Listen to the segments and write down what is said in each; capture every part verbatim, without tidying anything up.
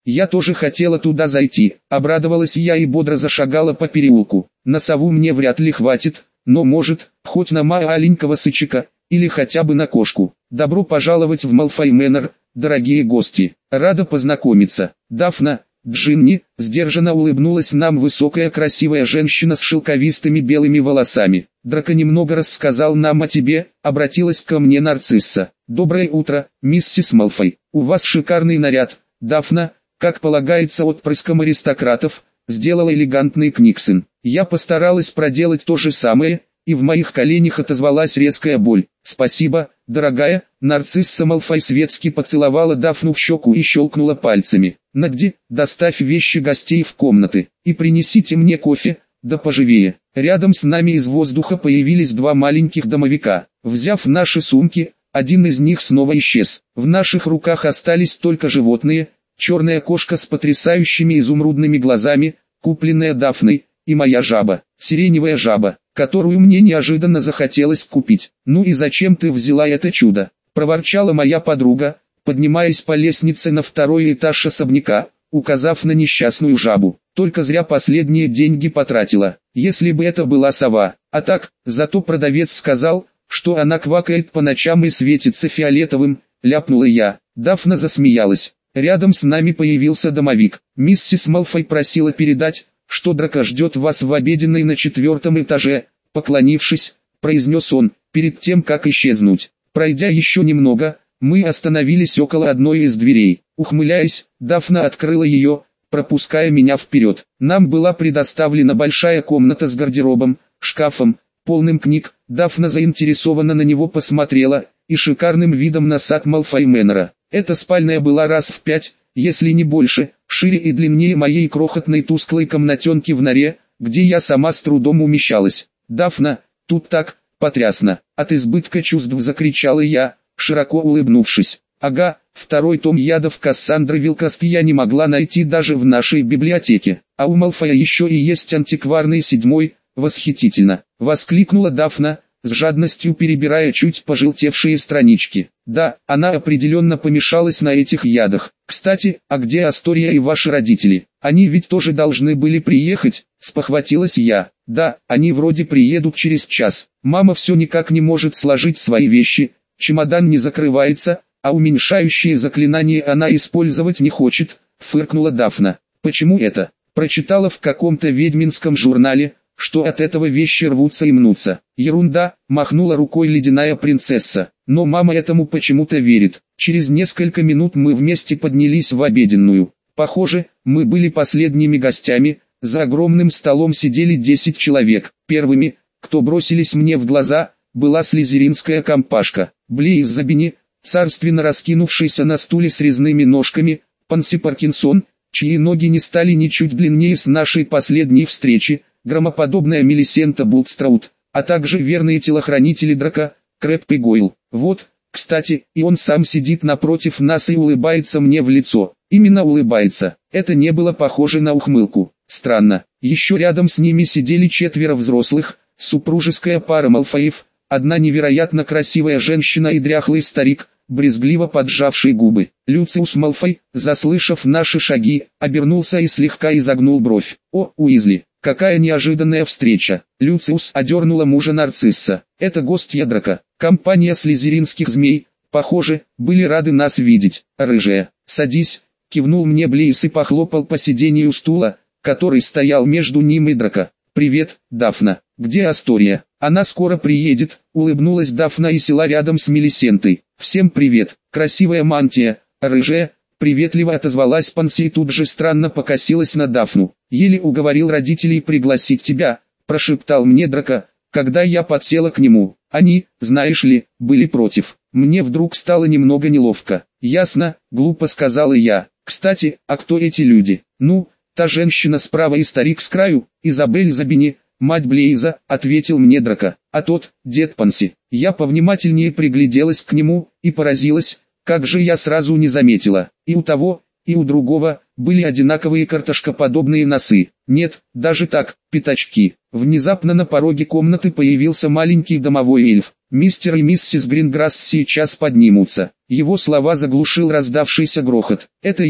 Я тоже хотела туда зайти, обрадовалась я и бодро зашагала по переулку. На сову мне вряд ли хватит, но может, хоть на маленького сычика, или хотя бы на кошку. Добро пожаловать в Малфой Мэннер, дорогие гости. Рада познакомиться. Дафна, Джинни, сдержанно улыбнулась нам высокая красивая женщина с шелковистыми белыми волосами. Драко немного рассказал нам о тебе, обратилась ко мне нарцисса. Доброе утро, миссис Малфой. У вас шикарный наряд. Дафна, как полагается отпрыском аристократов, сделала элегантный Книксон. Я постаралась проделать то же самое, и в моих коленях отозвалась резкая боль. Спасибо, дорогая. Нарцисса Малфой светски поцеловала Дафну в щеку и щелкнула пальцами. Нагди, доставь вещи гостей в комнаты, и принесите мне кофе, да поживее. Рядом с нами из воздуха появились два маленьких домовика. Взяв наши сумки, один из них снова исчез. В наших руках остались только животные, черная кошка с потрясающими изумрудными глазами, купленная Дафной, и моя жаба, сиреневая жаба, которую мне неожиданно захотелось купить. «Ну и зачем ты взяла это чудо?» – проворчала моя подруга, поднимаясь по лестнице на второй этаж особняка, указав на несчастную жабу. «Только зря последние деньги потратила, если бы это была сова. А так, зато продавец сказал, что она квакает по ночам и светится фиолетовым», – ляпнула я. Дафна засмеялась. Рядом с нами появился домовик. «Миссис Малфой просила передать, что Драко ждет вас в обеденной на четвертом этаже», — поклонившись, произнес он, перед тем как исчезнуть. Пройдя еще немного, мы остановились около одной из дверей. Ухмыляясь, Дафна открыла ее, пропуская меня вперед. Нам была предоставлена большая комната с гардеробом, шкафом, полным книг. Дафна заинтересованно на него посмотрела, и шикарным видом на сад Малфой Мэннера. Эта спальня была раз в пять, если не больше, шире и длиннее моей крохотной тусклой комнатенки в норе, где я сама с трудом умещалась. «Дафна, тут так потрясно!» От избытка чувств закричала я, широко улыбнувшись. «Ага, второй том ядов Кассандры Вилкоски я не могла найти даже в нашей библиотеке, а у Малфоя еще и есть антикварный седьмой, восхитительно!» — воскликнула Дафна, с жадностью перебирая чуть пожелтевшие странички. «Да, она определенно помешалась на этих ядах. Кстати, а где Астория и ваши родители? Они ведь тоже должны были приехать», — спохватилась я. «Да, они вроде приедут через час. Мама все никак не может сложить свои вещи, чемодан не закрывается, а уменьшающие заклинания она использовать не хочет», — фыркнула Дафна. «Почему это? Прочитала в каком-то ведьминском журнале, что от этого вещи рвутся и мнутся». «Ерунда», — махнула рукой ледяная принцесса, но мама этому почему-то верит. Через несколько минут мы вместе поднялись в обеденную. Похоже, мы были последними гостями, за огромным столом сидели десять человек. Первыми, кто бросились мне в глаза, была слизеринская компашка. Блейз Забини, царственно раскинувшийся на стуле с резными ножками, Панси Паркинсон, чьи ноги не стали ничуть длиннее с нашей последней встречи, громоподобная Мелисента Бултстраут, а также верные телохранители Драко, Крэб и Гойл. Вот, кстати, и он сам сидит напротив нас и улыбается мне в лицо. Именно улыбается. Это не было похоже на ухмылку. Странно. Еще рядом с ними сидели четверо взрослых, супружеская пара Малфоев, одна невероятно красивая женщина и дряхлый старик, брезгливо поджавший губы. Люциус Малфой, заслышав наши шаги, обернулся и слегка изогнул бровь. «О, Уизли! Какая неожиданная встреча!» Люциус одернула мужа нарцисса. «Это гостья Драко. Компания слизеринских змей, похоже, были рады нас видеть. Рыжая, садись!» Кивнул мне Блейз и похлопал по сиденью стула, который стоял между ним и Драко. «Привет, Дафна. Где Астория?» «Она скоро приедет», — улыбнулась Дафна и села рядом с Мелисентой. «Всем привет, красивая мантия, рыжая», — приветливо отозвалась Панси и тут же странно покосилась на Дафну. «Еле уговорил родителей пригласить тебя», — прошептал мне Драко, когда я подсела к нему. «Они, знаешь ли, были против». Мне вдруг стало немного неловко. «Ясно», — глупо сказала я. «Кстати, а кто эти люди?» «Ну, та женщина справа и старик с краю, Изабель Забини, мать Блейза», — ответил мне Драко. «А тот, дед Панси». Я повнимательнее пригляделась к нему, и поразилась, как же я сразу не заметила. И у того, и у другого, были одинаковые картошкоподобные носы. Нет, даже так, пятачки. Внезапно на пороге комнаты появился маленький домовой эльф. «Мистер и миссис Гринграсс сейчас поднимутся». Его слова заглушил раздавшийся грохот. «Это я»,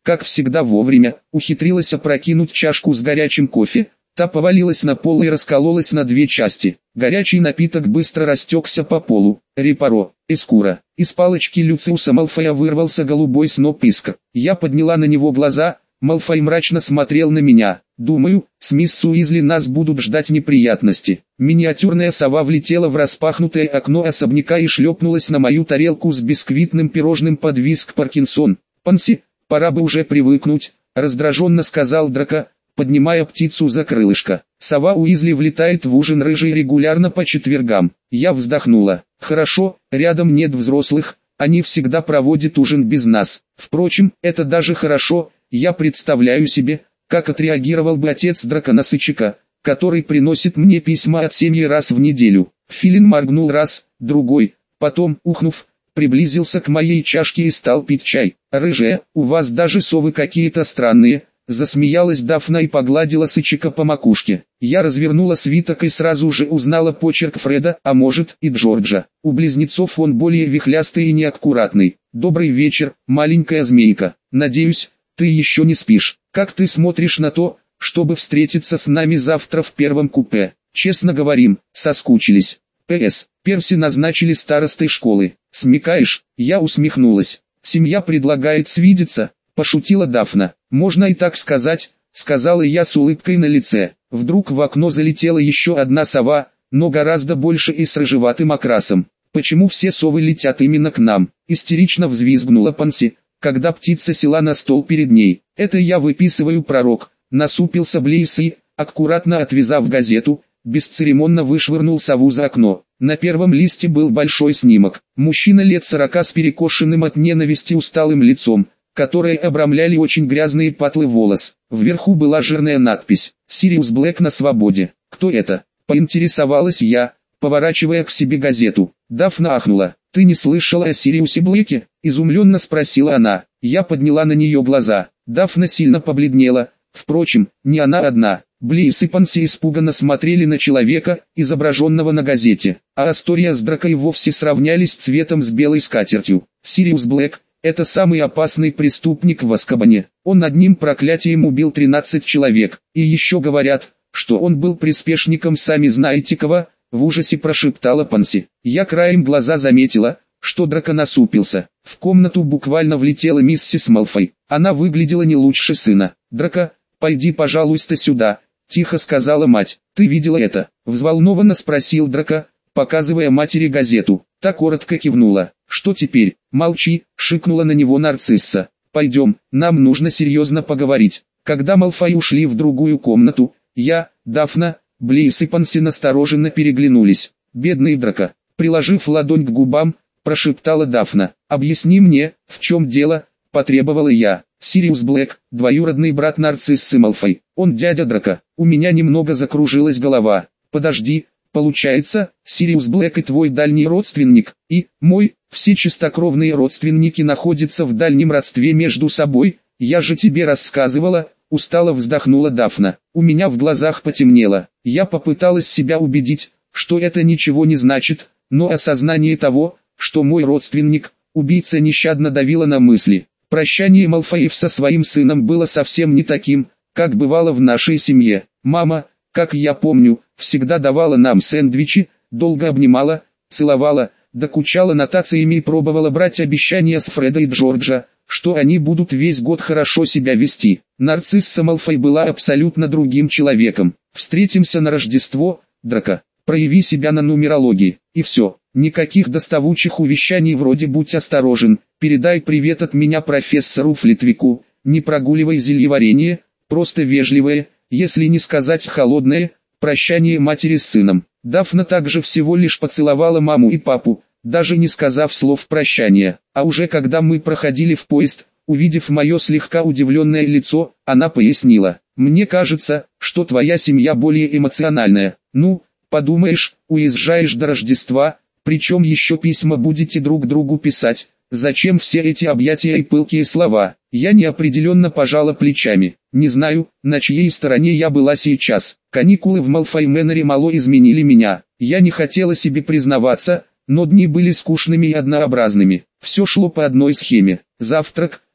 как всегда вовремя, ухитрилась опрокинуть чашку с горячим кофе, та повалилась на пол и раскололась на две части. Горячий напиток быстро растекся по полу. Репаро, Эскура. Из палочки Люциуса Малфоя вырвался голубой сноп искр. Я подняла на него глаза, Малфой мрачно смотрел на меня. Думаю, с мисс Уизли нас будут ждать неприятности. Миниатюрная сова влетела в распахнутое окно особняка и шлепнулась на мою тарелку с бисквитным пирожным под визг Паркинсон. «Панси, пора бы уже привыкнуть», — раздраженно сказал Драко, поднимая птицу за крылышко. Сова Уизли влетает в ужин рыжий регулярно по четвергам. Я вздохнула. Хорошо, рядом нет взрослых, они всегда проводят ужин без нас. Впрочем, это даже хорошо, я представляю себе, как отреагировал бы отец дракона-сычика, который приносит мне письма от семьи раз в неделю. Филин моргнул раз, другой, потом, ухнув, приблизился к моей чашке и стал пить чай. «Рыжая, у вас даже совы какие-то странные», — засмеялась Дафна и погладила сычика по макушке. Я развернула свиток и сразу же узнала почерк Фреда, а может и Джорджа. У близнецов он более вихлястый и неаккуратный. «Добрый вечер, маленькая змейка. Надеюсь, ты еще не спишь. Как ты смотришь на то, чтобы встретиться с нами завтра в первом купе? Честно говорим, соскучились. П С. Перси назначили старостой школы. Смекаешь?» Я усмехнулась. «Семья предлагает свидеться», — пошутила Дафна. «Можно и так сказать», — сказала я с улыбкой на лице. Вдруг в окно залетела еще одна сова, но гораздо больше и с рыжеватым окрасом. «Почему все совы летят именно к нам?» — истерично взвизгнула Панси, когда птица села на стол перед ней. «Это я выписываю пророк», — насупился Блейс и, аккуратно отвязав газету, бесцеремонно вышвырнул сову за окно. На первом листе был большой снимок. Мужчина лет сорока с перекошенным от ненависти усталым лицом, которые обрамляли очень грязные патлы волос. Вверху была жирная надпись «Сириус Блэк на свободе». «Кто это?» — поинтересовалась я, поворачивая к себе газету. Дафна ахнула. «Ты не слышала о Сириусе Блэке?» — изумленно спросила она. Я подняла на нее глаза. Дафна сильно побледнела. Впрочем, не она одна. Блейс и Панси испуганно смотрели на человека, изображенного на газете, а Астория с Драко и вовсе сравнялись цветом с белой скатертью. Сириус Блэк — это самый опасный преступник в Азкабане. Он одним проклятием убил тринадцать человек. И еще говорят, что он был приспешником сами знаете кого, в ужасе прошептала Панси. Я краем глаза заметила, что Драко насупился. В комнату буквально влетела миссис Малфой. Она выглядела не лучше сына. «Драко, пойди пожалуйста сюда», — тихо сказала мать. «Ты видела это?» — взволнованно спросил Драко, показывая матери газету. Та коротко кивнула. «Что теперь?» «Молчи», — шикнула на него нарцисса. «Пойдем, нам нужно серьезно поговорить». Когда Малфой ушли в другую комнату, я, Дафна, Блейс и Панси настороженно переглянулись. «Бедный Драко», приложив ладонь к губам, прошептала Дафна. «Объясни мне, в чем дело?» — потребовала я. «Сириус Блэк, двоюродный брат нарциссы Малфой. Он дядя Драко». У меня немного закружилась голова. «Подожди, получается, Сириус Блэк и твой дальний родственник, и мой, все чистокровные родственники находятся в дальнем родстве между собой? Я же тебе рассказывала», — устало вздохнула Дафна. У меня в глазах потемнело. Я попыталась себя убедить, что это ничего не значит, но осознание того, что мой родственник, убийца, нещадно давило на мысли. Прощание Малфоев со своим сыном было совсем не таким, как бывало в нашей семье. Мама, как я помню, всегда давала нам сэндвичи, долго обнимала, целовала, докучала нотациями и пробовала брать обещания с Фреда и Джорджа, что они будут весь год хорошо себя вести. Нарцисса Малфой была абсолютно другим человеком. «Встретимся на Рождество, Драко. Прояви себя на нумерологии». И все. Никаких доставучих увещаний вроде «будь осторожен», «передай привет от меня профессору Флитвику», «не прогуливай зельеварение», просто вежливое, если не сказать холодное, прощание матери с сыном. Дафна также всего лишь поцеловала маму и папу, даже не сказав слов прощания. А уже когда мы проходили в поезд, увидев мое слегка удивленное лицо, она пояснила: «Мне кажется, что твоя семья более эмоциональная. Ну, подумаешь, уезжаешь до Рождества, причем еще письма будете друг другу писать. Зачем все эти объятия и пылкие слова?» Я неопределенно пожала плечами. Не знаю, на чьей стороне я была сейчас. Каникулы в Малфой Мэннере мало изменили меня. Я не хотела себе признаваться, но дни были скучными и однообразными. Все шло по одной схеме. Завтрак,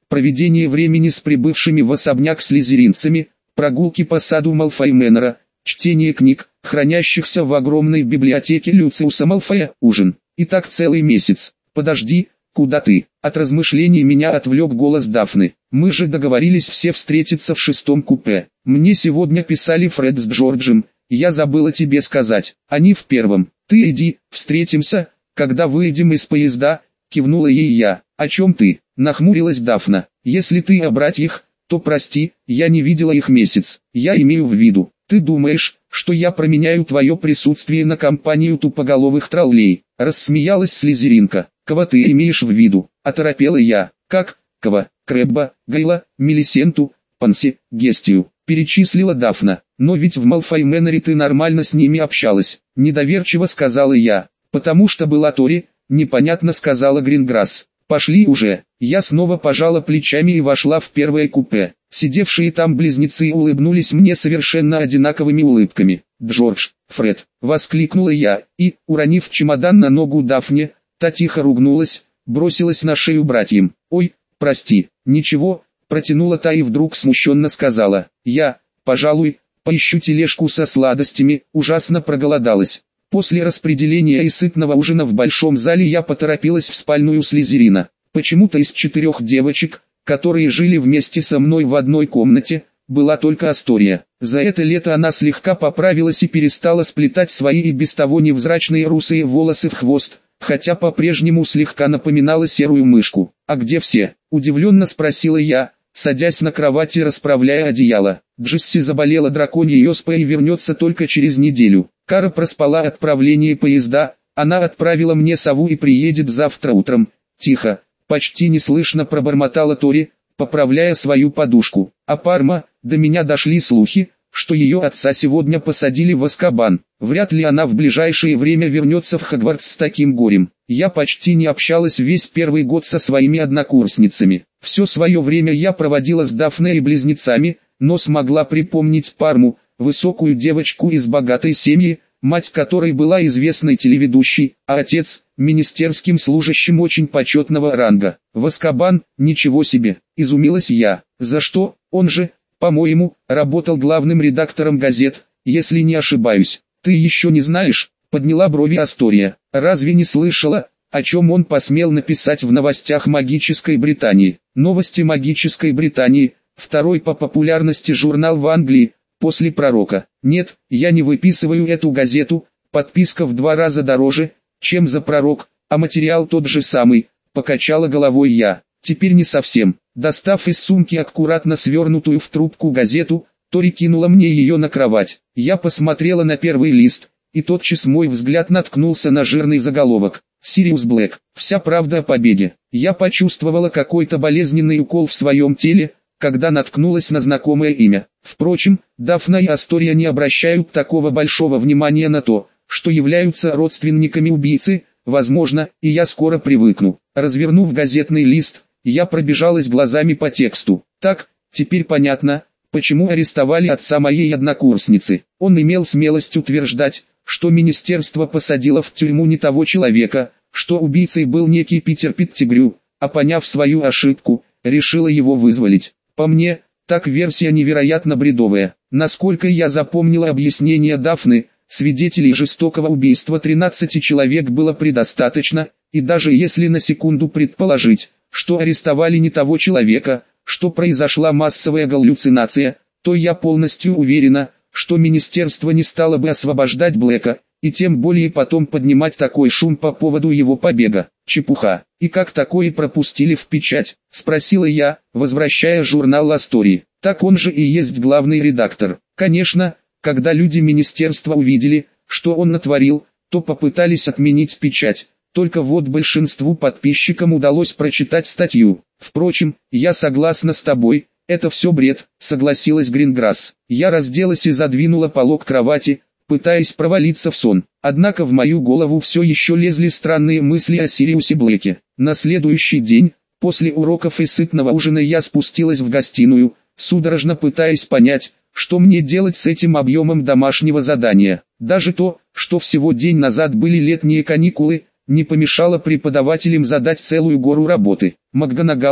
проведение времени с прибывшими в особняк слизеринцами, прогулки по саду Малфой Мэннера, чтение книг, хранящихся в огромной библиотеке Люциуса Малфоя, ужин. И так целый месяц. Подожди, куда ты? От размышлений меня отвлек голос Дафны. Мы же договорились все встретиться в шестом купе. Мне сегодня писали Фред с Джорджем, я забыла тебе сказать. Они в первом. Ты иди, встретимся, когда выйдем из поезда, кивнула ей я. О чем ты? Нахмурилась Дафна. Если ты о братьях, то прости, я не видела их месяц. Я имею в виду, ты думаешь, что я променяю твое присутствие на компанию тупоголовых троллей? Рассмеялась слизеринка. Кого ты имеешь в виду? Оторопела я. Как? Кого? Крэбба, Гайла, Мелисенту, Панси, Гестию. Перечислила Дафна. Но ведь в Малфой Мэннере ты нормально с ними общалась. Недоверчиво сказала я. Потому что была Тори, непонятно сказала Гринграсс. Пошли уже. Я снова пожала плечами и вошла в первое купе. Сидевшие там близнецы улыбнулись мне совершенно одинаковыми улыбками. «Джордж, Фред!» — воскликнула я, и, уронив чемодан на ногу Дафне, та тихо ругнулась, бросилась на шею братьям. «Ой, прости, ничего», — протянула та и вдруг смущенно сказала. «Я, пожалуй, поищу тележку со сладостями, ужасно проголодалась». После распределения и сытного ужина в большом зале я поторопилась в спальную Слизерина. Почему-то из четырех девочек, которые жили вместе со мной в одной комнате, была только Астория. За это лето она слегка поправилась и перестала сплетать свои и без того невзрачные русые волосы в хвост, хотя по-прежнему слегка напоминала серую мышку. «А где все?» – удивленно спросила я, садясь на кровати и расправляя одеяло. Джесси заболела драконьей оспой и вернется только через неделю. Кара проспала отправление поезда, она отправила мне сову и приедет завтра утром. Тихо, почти неслышно пробормотала Тори, поправляя свою подушку. А Парма, до меня дошли слухи, что ее отца сегодня посадили в Азкабан. Вряд ли она в ближайшее время вернется в Хогвартс с таким горем. Я почти не общалась весь первый год со своими однокурсницами. Все свое время я проводила с Дафной и близнецами, но смогла припомнить Парму, высокую девочку из богатой семьи, мать которой была известной телеведущей, а отец – министерским служащим очень почетного ранга. В Азкабан, ничего себе, изумилась я. За что? Он же, по-моему, работал главным редактором газет, если не ошибаюсь. Ты еще не знаешь? Подняла брови Астория. Разве не слышала, о чем он посмел написать в новостях магической Британии? Новости магической Британии, второй по популярности журнал в Англии, после Пророка. Нет, я не выписываю эту газету, подписка в два раза дороже, чем за Пророк, а материал тот же самый, покачала головой я. Теперь не совсем. Достав из сумки аккуратно свернутую в трубку газету, Тори кинула мне ее на кровать. Я посмотрела на первый лист, и тотчас мой взгляд наткнулся на жирный заголовок. «Сириус Блэк. Вся правда о побеге». Я почувствовала какой-то болезненный укол в своем теле, когда наткнулась на знакомое имя. Впрочем, Дафна и Астория не обращают такого большого внимания на то, что являются родственниками убийцы, возможно, и я скоро привыкну. Развернув газетный лист, я пробежалась глазами по тексту. Так, теперь понятно, почему арестовали отца моей однокурсницы. Он имел смелость утверждать, что министерство посадило в тюрьму не того человека, что убийцей был некий Питер Петтигрю, а поняв свою ошибку, решила его вызволить. По мне, так версия невероятно бредовая. Насколько я запомнила объяснение Дафны, свидетелей жестокого убийства тринадцати человек было предостаточно, и даже если на секунду предположить, что арестовали не того человека, что произошла массовая галлюцинация, то я полностью уверена, что министерство не стало бы освобождать Блэка, и тем более потом поднимать такой шум по поводу его побега. Чепуха. И как такое пропустили в печать? Спросила я, возвращая журнал Астории. Так он же и есть главный редактор. Конечно, когда люди министерства увидели, что он натворил, то попытались отменить печать. Только вот большинству подписчикам удалось прочитать статью. Впрочем, я согласна с тобой, это все бред, согласилась Гринграсс. Я разделась и задвинула полог кровати, пытаясь провалиться в сон. Однако в мою голову все еще лезли странные мысли о Сириусе Блэке. На следующий день, после уроков и сытного ужина, я спустилась в гостиную, судорожно пытаясь понять, что мне делать с этим объемом домашнего задания. Даже то, что всего день назад были летние каникулы, не помешало преподавателям задать целую гору работы. МакГонагал,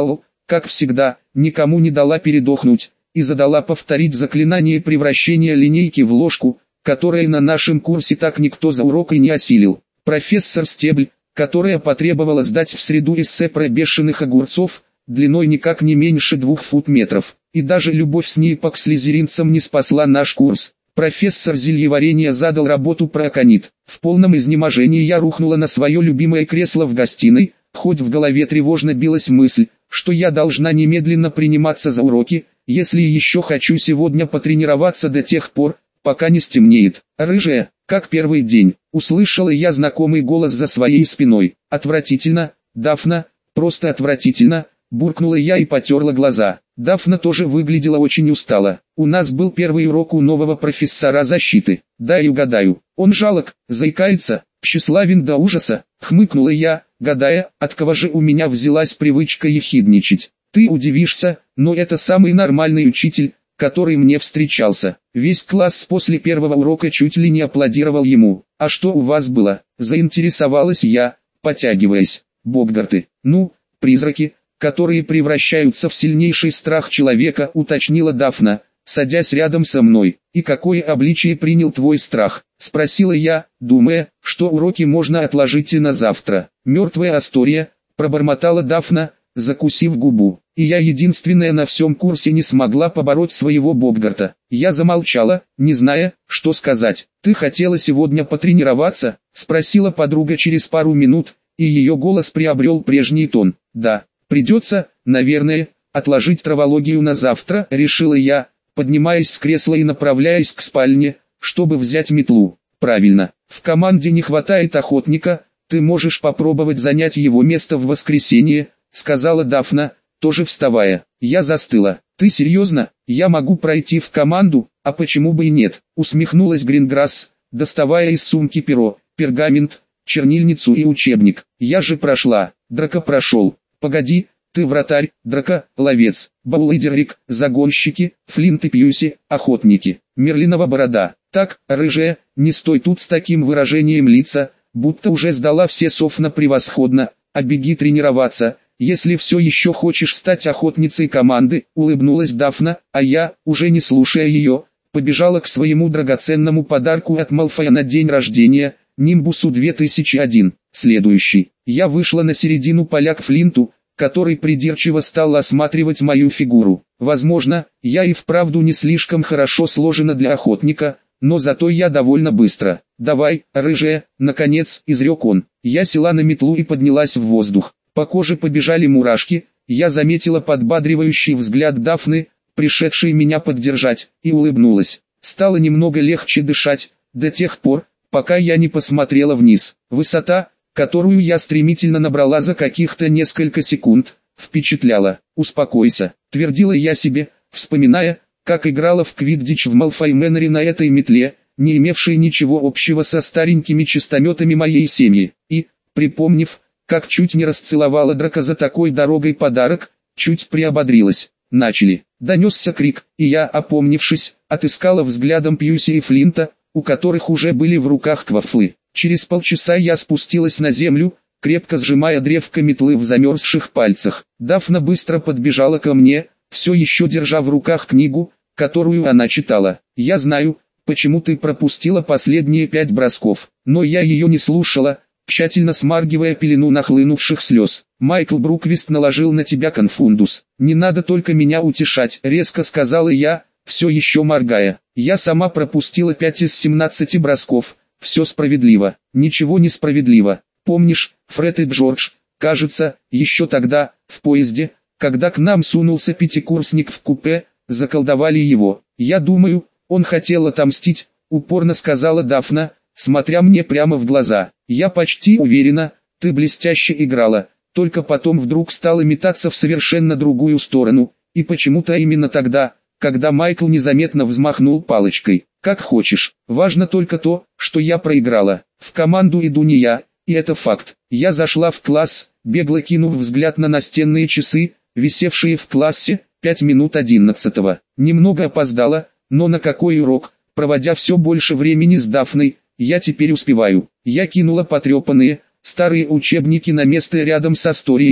как всегда, никому не дала передохнуть, и задала повторить заклинание превращения линейки в ложку, которое на нашем курсе так никто за урок и не осилил. Профессор Стебль, которая потребовала сдать в среду эссе про бешеных огурцов, длиной никак не меньше двух фут метров, и даже любовь Снейпа к слизеринцам не спасла наш курс. Профессор зельеварения задал работу про аконит. В полном изнеможении я рухнула на свое любимое кресло в гостиной, хоть в голове тревожно билась мысль, что я должна немедленно приниматься за уроки, если еще хочу сегодня потренироваться до тех пор, пока не стемнеет. «Рыжая, как первый день», — услышала я знакомый голос за своей спиной. «Отвратительно, Дафна, просто отвратительно», — буркнула я и потерла глаза. Дафна тоже выглядела очень устало. «У нас был первый урок у нового профессора защиты. Дай угадаю, он жалок, заикается, тщеславен до ужаса», — хмыкнула я, гадая, от кого же у меня взялась привычка ехидничать. «Ты удивишься, но это самый нормальный учитель, который мне встречался. Весь класс после первого урока чуть ли не аплодировал ему». «А что у вас было?» — заинтересовалась я, потягиваясь. «Боггарты, ну, призраки, которые превращаются в сильнейший страх человека», — уточнила Дафна, садясь рядом со мной. «И какое обличие принял твой страх?» — спросила я, думая, что уроки можно отложить и на завтра. «Мертвая Астория», — пробормотала Дафна, закусив губу. И я единственная на всем курсе не смогла побороть своего Боггарта. Я замолчала, не зная, что сказать. «Ты хотела сегодня потренироваться?» — спросила подруга через пару минут, и ее голос приобрел прежний тон. «Да, придется, наверное, отложить травологию на завтра», — решила я, поднимаясь с кресла и направляясь к спальне, чтобы взять метлу. «Правильно, в команде не хватает охотника, ты можешь попробовать занять его место в воскресенье», — сказала Дафна, тоже вставая. Я застыла. «Ты серьезно? Я могу пройти в команду, а почему бы и нет?» — усмехнулась Гринграсс, доставая из сумки перо, пергамент, чернильницу и учебник. «Я же прошла». «Драко прошел». «Погоди, ты вратарь, Драко, ловец, Баулыдерик, загонщики, Флинт и Пьюси, охотники, Мерлинова борода». «Так, рыжая, не стой тут с таким выражением лица, будто уже сдала все совна превосходно, а беги тренироваться, если все еще хочешь стать охотницей команды», — улыбнулась Дафна, а я, уже не слушая ее, побежала к своему драгоценному подарку от Малфоя на день рождения, Нимбусу две тысячи один. Следующий. Я вышла на середину поля к Флинту, который придирчиво стал осматривать мою фигуру. Возможно, я и вправду не слишком хорошо сложена для охотника, но зато я довольно быстро. «Давай, рыжая», — наконец, изрек он. Я села на метлу и поднялась в воздух. По коже побежали мурашки, я заметила подбадривающий взгляд Дафны, пришедшей меня поддержать, и улыбнулась. Стало немного легче дышать, до тех пор, пока я не посмотрела вниз. Высота, которую я стремительно набрала за каких-то несколько секунд, впечатляла. «Успокойся», — твердила я себе, вспоминая, как играла в квиддич в Малфой Мэннере на этой метле, не имевшей ничего общего со старенькими чистометами моей семьи, и, припомнив, как чуть не расцеловала Драко за такой дорогой подарок, чуть приободрилась. «Начали!» — донесся крик, и я, опомнившись, отыскала взглядом Пьюси и Флинта, у которых уже были в руках квафлы. Через полчаса я спустилась на землю, крепко сжимая древко метлы в замерзших пальцах. Дафна быстро подбежала ко мне, все еще держа в руках книгу, которую она читала. «Я знаю, почему ты пропустила последние пять бросков», но я ее не слушала, тщательно смаргивая пелену нахлынувших слез. «Майкл Бруквист наложил на тебя конфундус. Не надо только меня утешать», — резко сказала я, все еще моргая. «Я сама пропустила пять из семнадцати бросков, все справедливо». «Ничего не справедливо. Помнишь, Фред и Джордж, кажется, еще тогда, в поезде, когда к нам сунулся пятикурсник в купе, заколдовали его. Я думаю, он хотел отомстить», — упорно сказала Дафна, смотря мне прямо в глаза. «Я почти уверена, ты блестяще играла, только потом вдруг стала метаться в совершенно другую сторону, и почему-то именно тогда, когда Майкл незаметно взмахнул палочкой. Как хочешь, важно только то, что я проиграла. В команду иду не я, и это факт». Я зашла в класс, бегло кинув взгляд на настенные часы, висевшие в классе, пять минут одиннадцатого. Немного опоздала, но на какой урок, проводя все больше времени с Дафной, я теперь успеваю. Я кинула потрепанные, старые учебники на место рядом с историей,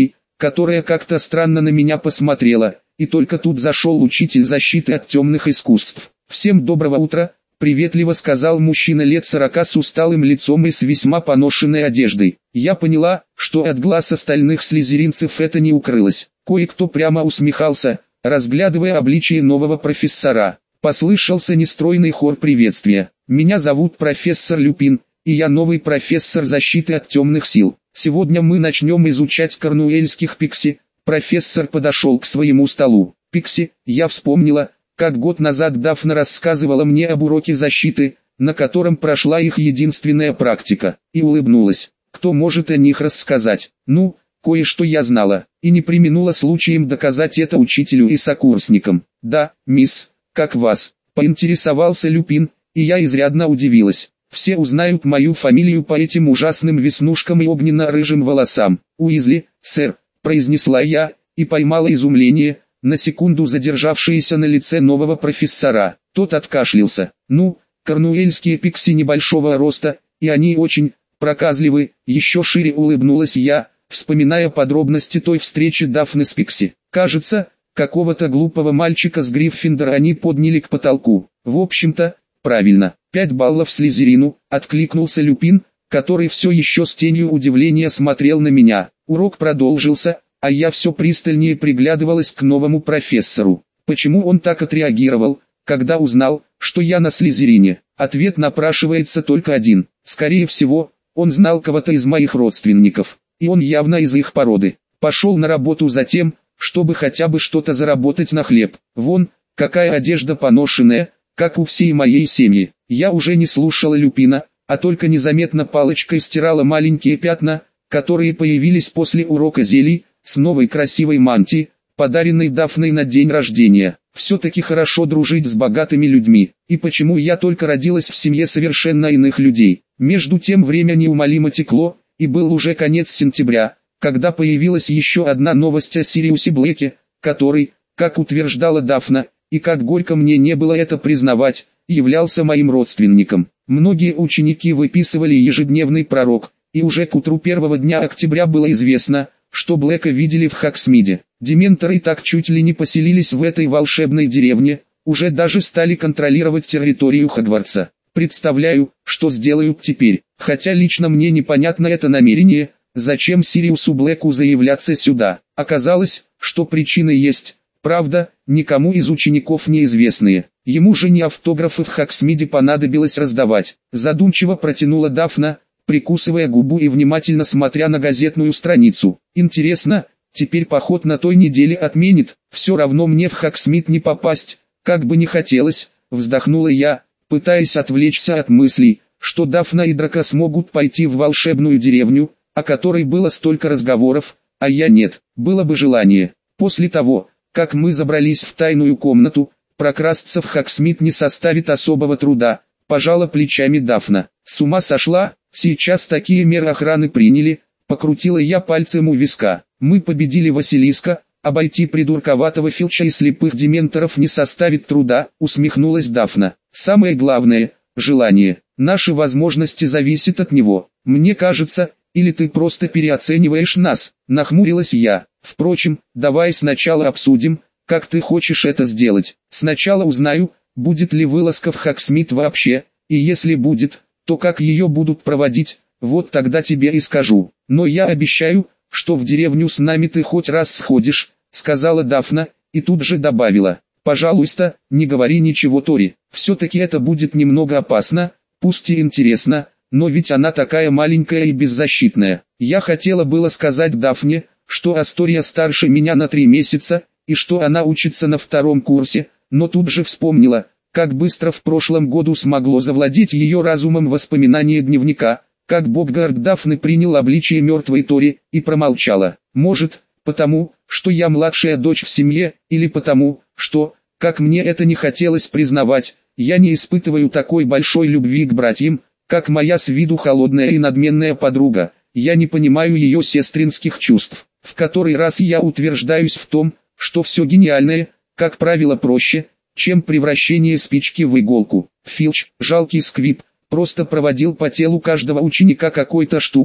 которая как-то странно на меня посмотрела, и только тут зашел учитель защиты от темных искусств. «Всем доброго утра», — приветливо сказал мужчина лет сорока с усталым лицом и с весьма поношенной одеждой. Я поняла, что от глаз остальных слизеринцев это не укрылось. Кое-кто прямо усмехался, разглядывая обличие нового профессора. Послышался нестройный хор приветствия. «Меня зовут профессор Люпин, и я новый профессор защиты от темных сил. Сегодня мы начнем изучать корнуэльских пикси». Профессор подошел к своему столу. «Пикси», я вспомнила, как год назад Дафна рассказывала мне об уроке защиты, на котором прошла их единственная практика, и улыбнулась. Кто может о них рассказать? Ну, кое-что я знала, и не преминула случаем доказать это учителю и сокурсникам. «Да, мисс, как вас?» — поинтересовался Люпин, и я изрядно удивилась. «Все узнают мою фамилию по этим ужасным веснушкам и огненно-рыжим волосам». «Уизли, сэр», — произнесла я, и поймала изумление, на секунду задержавшееся на лице нового профессора. Тот откашлялся. «Ну, корнуэльские пикси небольшого роста, и они очень проказливы», еще шире улыбнулась я, вспоминая подробности той встречи Дафны с пикси. «Кажется, какого-то глупого мальчика с Гриффиндора они подняли к потолку. В общем-то, правильно, пять баллов Слизерину», откликнулся Люпин, который все еще с тенью удивления смотрел на меня. Урок продолжился, а я все пристальнее приглядывалась к новому профессору. Почему он так отреагировал, когда узнал, что я на Слизерине? Ответ напрашивается только один. Скорее всего, он знал кого-то из моих родственников, и он явно из их породы. Пошел на работу за тем, чтобы хотя бы что-то заработать на хлеб. Вон, какая одежда поношенная, как у всей моей семьи. Я уже не слушала Люпина, а только незаметно палочкой стирала маленькие пятна, которые появились после урока зелий, с новой красивой мантией, подаренной Дафной на день рождения. Все-таки хорошо дружить с богатыми людьми. И почему я только родилась в семье совершенно иных людей? Между тем время неумолимо текло, и был уже конец сентября, когда появилась еще одна новость о Сириусе Блэке, который, как утверждала Дафна, и как горько мне не было это признавать, являлся моим родственником. Многие ученики выписывали ежедневный пророк, и уже к утру первого дня октября было известно, что Блэка видели в Хоксмиде. Дементоры так чуть ли не поселились в этой волшебной деревне, уже даже стали контролировать территорию Хогвартса. Представляю, что сделают теперь, хотя лично мне непонятно это намерение, зачем Сириусу Блэку заявляться сюда. Оказалось, что причины есть, правда, никому из учеников неизвестные. Ему же не автографы в Хоксмиде понадобилось раздавать. Задумчиво протянула Дафна, прикусывая губу и внимательно смотря на газетную страницу. Интересно, теперь поход на той неделе отменит, все равно мне в Хоксмид не попасть, как бы не хотелось, вздохнула я, пытаясь отвлечься от мыслей, что Дафна и Драко смогут пойти в волшебную деревню, о которой было столько разговоров, а я нет. Было бы желание. После того, как мы забрались в тайную комнату, прокрасться в Хоксмид не составит особого труда, пожала плечами Дафна. С ума сошла, сейчас такие меры охраны приняли, покрутила я пальцем у виска. Мы победили Василиска, обойти придурковатого Филча и слепых дементоров не составит труда, усмехнулась Дафна. Самое главное – желание. Наши возможности зависят от него. Мне кажется, или ты просто переоцениваешь нас, нахмурилась я. Впрочем, давай сначала обсудим, как ты хочешь это сделать. Сначала узнаю, будет ли вылазка в Хоксмид вообще, и если будет, то как ее будут проводить, вот тогда тебе и скажу. Но я обещаю, что в деревню с нами ты хоть раз сходишь, сказала Дафна, и тут же добавила. Пожалуйста, не говори ничего Тори, все-таки это будет немного опасно, пусть и интересно, но ведь она такая маленькая и беззащитная. Я хотела было сказать Дафне, что Астория старше меня на три месяца, и что она учится на втором курсе, но тут же вспомнила, как быстро в прошлом году смогло завладеть ее разумом воспоминание дневника, как Боггард Дафны принял обличие мертвой Тори, и промолчала. Может, потому, что я младшая дочь в семье, или потому, что, как мне это не хотелось признавать, я не испытываю такой большой любви к братьям, как моя с виду холодная и надменная подруга. Я не понимаю ее сестринских чувств. В который раз я утверждаюсь в том, что все гениальное, как правило, проще, чем превращение спички в иголку. Филч, жалкий сквиб, просто проводил по телу каждого ученика какой-то штукой,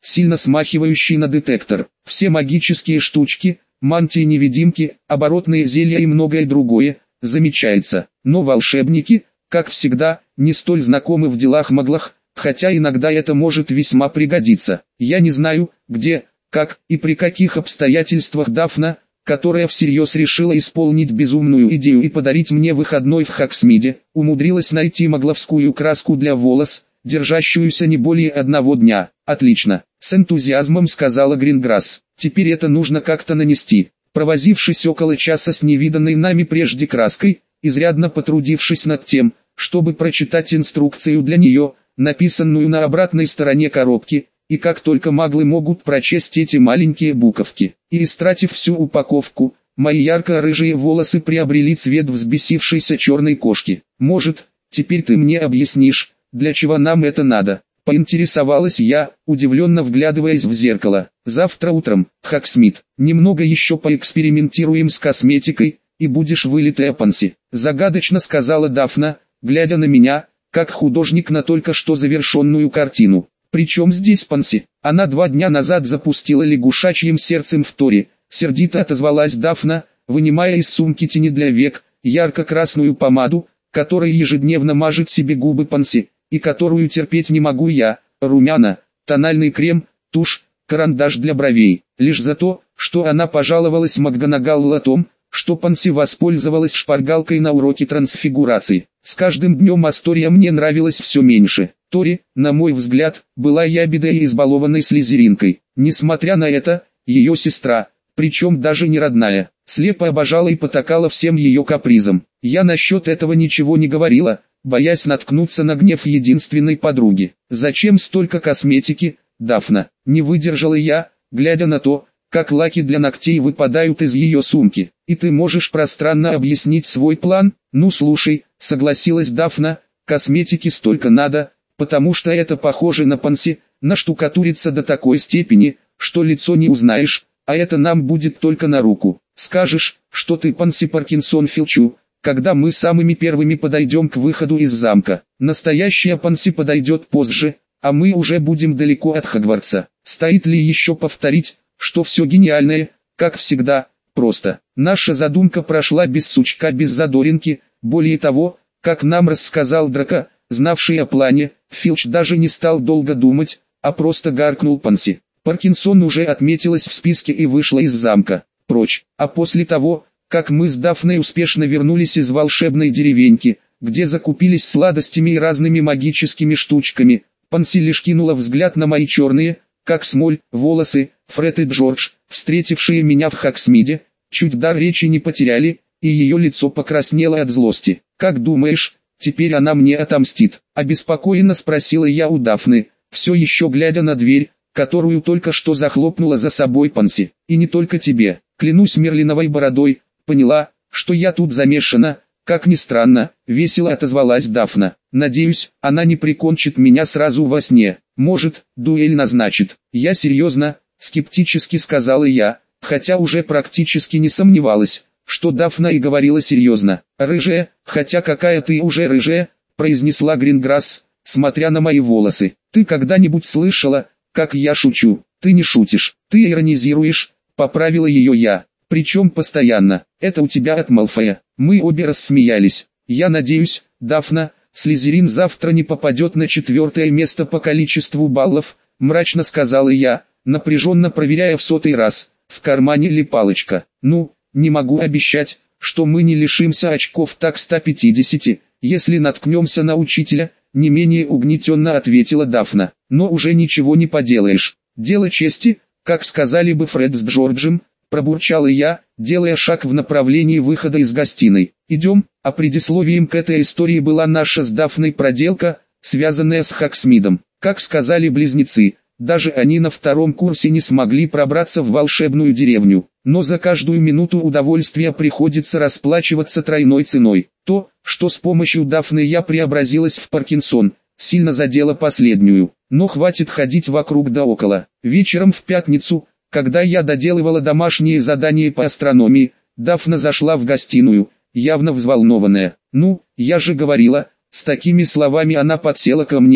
сильно смахивающий на детектор. Все магические штучки, мантии-невидимки, оборотные зелья и многое другое, замечается. Но волшебники, как всегда, не столь знакомы в делах-маглах, хотя иногда это может весьма пригодиться. Я не знаю, где, как и при каких обстоятельствах Дафна, которая всерьез решила исполнить безумную идею и подарить мне выходной в Хоксмиде, умудрилась найти магловскую краску для волос, держащуюся не более одного дня. Отлично, с энтузиазмом сказала Гринграсс. Теперь это нужно как-то нанести. Провозившись около часа с невиданной нами прежде краской, изрядно потрудившись над тем, чтобы прочитать инструкцию для нее, написанную на обратной стороне коробки, и как только маглы могут прочесть эти маленькие буковки, и истратив всю упаковку, мои ярко-рыжие волосы приобрели цвет взбесившейся черной кошки. Может, теперь ты мне объяснишь, для чего нам это надо? Поинтересовалась я, удивленно вглядываясь в зеркало. Завтра утром, Хоксмид, немного еще поэкспериментируем с косметикой, и будешь вылитая Панси. Загадочно сказала Дафна, глядя на меня, как художник на только что завершенную картину. Причем здесь Панси? Она два дня назад запустила лягушачьим сердцем в Торе. Сердито отозвалась Дафна, вынимая из сумки тени для век, ярко-красную помаду, которой ежедневно мажет себе губы Панси, и которую терпеть не могу я, румяна, тональный крем, тушь, карандаш для бровей. Лишь за то, что она пожаловалась МакГонагалл о том, что Панси воспользовалась шпаргалкой на уроке трансфигурации. С каждым днем Астория мне нравилась все меньше. Тори, на мой взгляд, была ябедой и избалованной слизеринкой. Несмотря на это, ее сестра, причем даже не родная, слепо обожала и потакала всем ее капризам. Я насчет этого ничего не говорила, боясь наткнуться на гнев единственной подруги. «Зачем столько косметики, Дафна?» Не выдержала я, глядя на то, как лаки для ногтей выпадают из ее сумки. «И ты можешь пространно объяснить свой план?» «Ну слушай», согласилась Дафна, «косметики столько надо, потому что это похоже на Панси, наштукатурится до такой степени, что лицо не узнаешь, а это нам будет только на руку. Скажешь, что ты Панси Паркинсон Филчу, когда мы самыми первыми подойдем к выходу из замка. Настоящая Панси подойдет позже, а мы уже будем далеко от Хогвартса. Стоит ли еще повторить, что все гениальное, как всегда, просто. Наша задумка прошла без сучка, без задоринки, более того, как нам рассказал Драко, знавший о плане, Филч даже не стал долго думать, а просто гаркнул Панси. Паркинсон уже отметилась в списке и вышла из замка, прочь. А после того, как мы с Дафной успешно вернулись из волшебной деревеньки, где закупились сладостями и разными магическими штучками, Панси лишь кинула взгляд на мои черные, как смоль, волосы. Фред и Джордж, встретившие меня в Хоксмиде, чуть дар речи не потеряли, и ее лицо покраснело от злости. «Как думаешь, теперь она мне отомстит?» – обеспокоенно спросила я у Дафны, все еще глядя на дверь, которую только что захлопнула за собой Панси. «И не только тебе, клянусь мерлиновой бородой, поняла, что я тут замешана, как ни странно», — весело отозвалась Дафна. «Надеюсь, она не прикончит меня сразу во сне, может, дуэль назначит». «Я серьезно», — скептически сказала я, хотя уже практически не сомневалась, что Дафна и говорила серьезно. «Рыжая, хотя какая ты уже рыжая», — произнесла Гринграсс, смотря на мои волосы. «Ты когда-нибудь слышала, как я шучу?» «Ты не шутишь, ты иронизируешь», — поправила ее я. «Причем постоянно, это у тебя от Малфоя». Мы обе рассмеялись. «Я надеюсь, Дафна, Слизерин завтра не попадет на четвертое место по количеству баллов», — мрачно сказала я, напряженно проверяя в сотый раз, в кармане ли палочка. «Ну, не могу обещать, что мы не лишимся очков так ста пятидесяти, если наткнемся на учителя», — не менее угнетенно ответила Дафна. «Но уже ничего не поделаешь. Дело чести, как сказали бы Фред с Джорджем», — пробурчала я, делая шаг в направлении выхода из гостиной. «Идем», а предисловием к этой истории была наша с Дафной проделка, связанная с Хоксмидом. Как сказали близнецы, даже они на втором курсе не смогли пробраться в волшебную деревню, но за каждую минуту удовольствия приходится расплачиваться тройной ценой. То, что с помощью Дафны я преобразилась в Паркинсон, сильно задело последнюю. Но хватит ходить вокруг да около. Вечером в пятницу, когда я доделывала домашние задания по астрономии, Дафна зашла в гостиную, явно взволнованная. «Ну, я же говорила», с такими словами она подсела ко мне,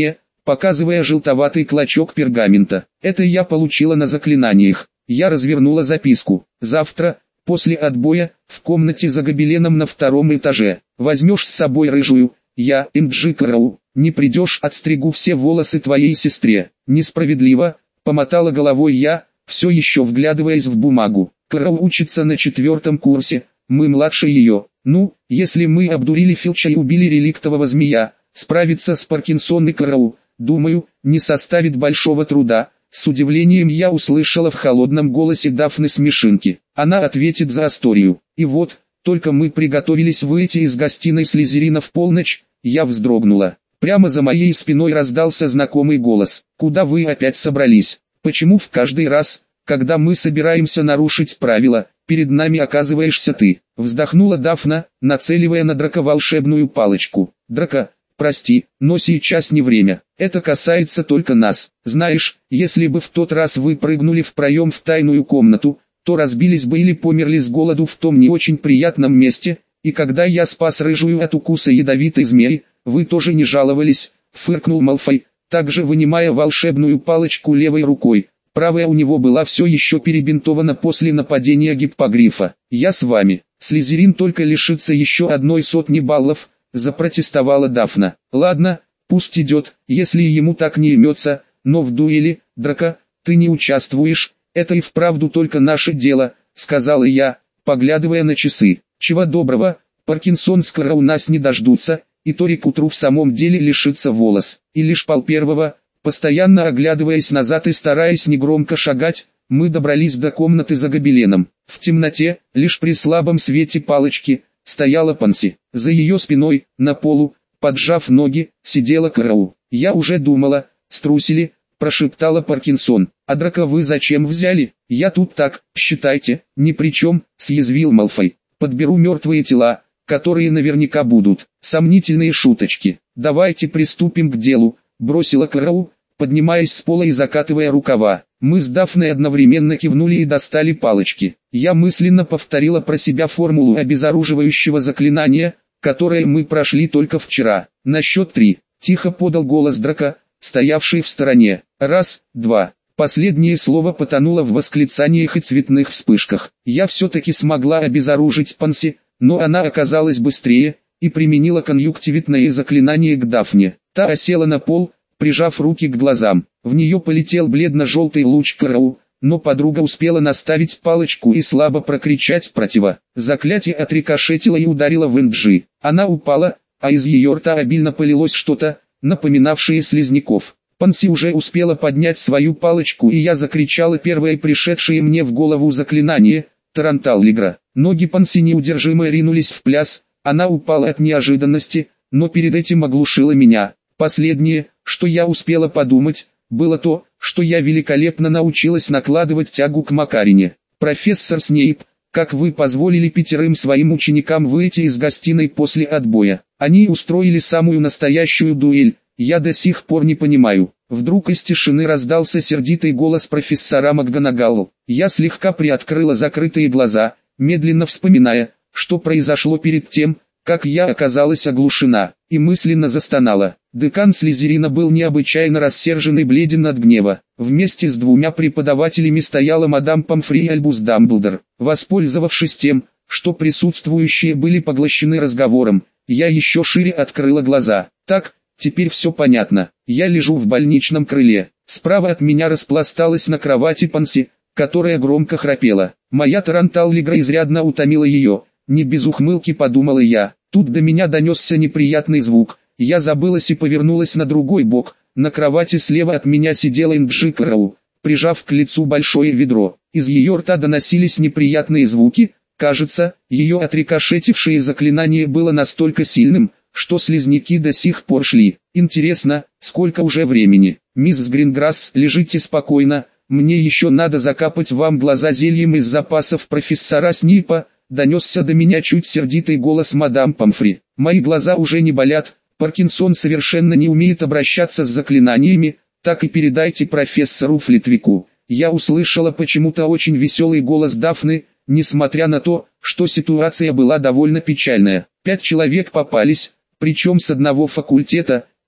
показывая желтоватый клочок пергамента. Это я получила на заклинаниях. Я развернула записку. Завтра, после отбоя, в комнате за гобеленом на втором этаже. Возьмешь с собой рыжую, я, Инджи Кроу. Не придешь, отстригу все волосы твоей сестре. Несправедливо, помотала головой я, все еще вглядываясь в бумагу. Кроу учится на четвертом курсе, мы младше ее. Ну, если мы обдурили Филча и убили реликтового змея, справиться с Паркинсон и Кроу, думаю, не составит большого труда. С удивлением я услышала в холодном голосе Дафны смешинки. Она ответит за Асторию. И вот, только мы приготовились выйти из гостиной Слизерина в полночь, я вздрогнула. Прямо за моей спиной раздался знакомый голос. «Куда вы опять собрались? Почему в каждый раз, когда мы собираемся нарушить правила, перед нами оказываешься ты?» Вздохнула Дафна, нацеливая на Драка волшебную палочку. «Драка, прости, но сейчас не время. Это касается только нас. Знаешь, если бы в тот раз вы прыгнули в проем в тайную комнату, то разбились бы или померли с голоду в том не очень приятном месте, и когда я спас рыжую от укуса ядовитой змеи, вы тоже не жаловались», — фыркнул Малфой, также вынимая волшебную палочку левой рукой. Правая у него была все еще перебинтована после нападения гиппогрифа. «Я с вами. Слизерин только лишится еще одной сотни баллов», — запротестовала Дафна. «Ладно, пусть идет, если ему так не имется, но в дуэли, Драка, ты не участвуешь, это и вправду только наше дело», — сказала я, поглядывая на часы. «Чего доброго, Паркинсон скоро у нас не дождутся, и Тори к утру в самом деле лишится волос». И лишь пол первого, постоянно оглядываясь назад и стараясь негромко шагать, мы добрались до комнаты за гобеленом. В темноте, лишь при слабом свете палочки, стояла Панси. За ее спиной, на полу, поджав ноги, сидела Кроу. «Я уже думала, струсили», — прошептала Паркинсон. «А Драка вы зачем взяли? Я тут так, считайте, ни при чем», — съязвил Малфой. «Подберу мертвые тела, которые наверняка будут». Сомнительные шуточки. «Давайте приступим к делу», — бросила Кроу, поднимаясь с пола и закатывая рукава. Мы с Дафной одновременно кивнули и достали палочки. Я мысленно повторила про себя формулу обезоруживающего заклинания, которое мы прошли только вчера. «На счет три», — тихо подал голос Драка, стоявший в стороне. «Раз, два». Последнее слово потонуло в восклицаниях и цветных вспышках. Я все-таки смогла обезоружить Панси, но она оказалась быстрее, и применила конъюнктивитное заклинание к Дафне. Та осела на пол, прижав руки к глазам. В нее полетел бледно-желтый луч Кроу, но подруга успела наставить палочку и слабо прокричать «противо». Заклятие отрикошетило и ударило в Инджи. Она упала, а из ее рта обильно полилось что-то, напоминавшее слизняков. Панси уже успела поднять свою палочку, и я закричала первое пришедшее мне в голову заклинание «Таранталлигра». Ноги Панси неудержимо ринулись в пляс, она упала от неожиданности, но перед этим оглушила меня. Последнее, что я успела подумать, было то, что я великолепно научилась накладывать тягу к Макарине. «Профессор Снейп, как вы позволили пятерым своим ученикам выйти из гостиной после отбоя? Они устроили самую настоящую дуэль, я до сих пор не понимаю». Вдруг из тишины раздался сердитый голос профессора МакГонагалл. Я слегка приоткрыла закрытые глаза, медленно вспоминая, что произошло перед тем, как я оказалась оглушена, и мысленно застонала. Декан Слизерина был необычайно рассержен и бледен от гнева. Вместе с двумя преподавателями стояла мадам Помфри и Альбус Дамблдор. Воспользовавшись тем, что присутствующие были поглощены разговором, я еще шире открыла глаза. Так, теперь все понятно. Я лежу в больничном крыле. Справа от меня распласталась на кровати Панси, которая громко храпела. Моя таранталлигра изрядно утомила ее. Не без ухмылки подумала я. Тут до меня донесся неприятный звук. Я забылась и повернулась на другой бок. На кровати слева от меня сидела Инджи Кроу, прижав к лицу большое ведро. Из ее рта доносились неприятные звуки. Кажется, ее отрикошетившее заклинание было настолько сильным, что слизняки до сих пор шли. Интересно, сколько уже времени? «Мисс Гринграсс, лежите спокойно, мне еще надо закапать вам глаза зельем из запасов профессора Снейпа», донесся до меня чуть сердитый голос мадам Помфри. «Мои глаза уже не болят, Паркинсон совершенно не умеет обращаться с заклинаниями, так и передайте профессору Флитвику». Я услышала почему-то очень веселый голос Дафны, несмотря на то, что ситуация была довольно печальная. Пять человек попались, причем с одного факультета,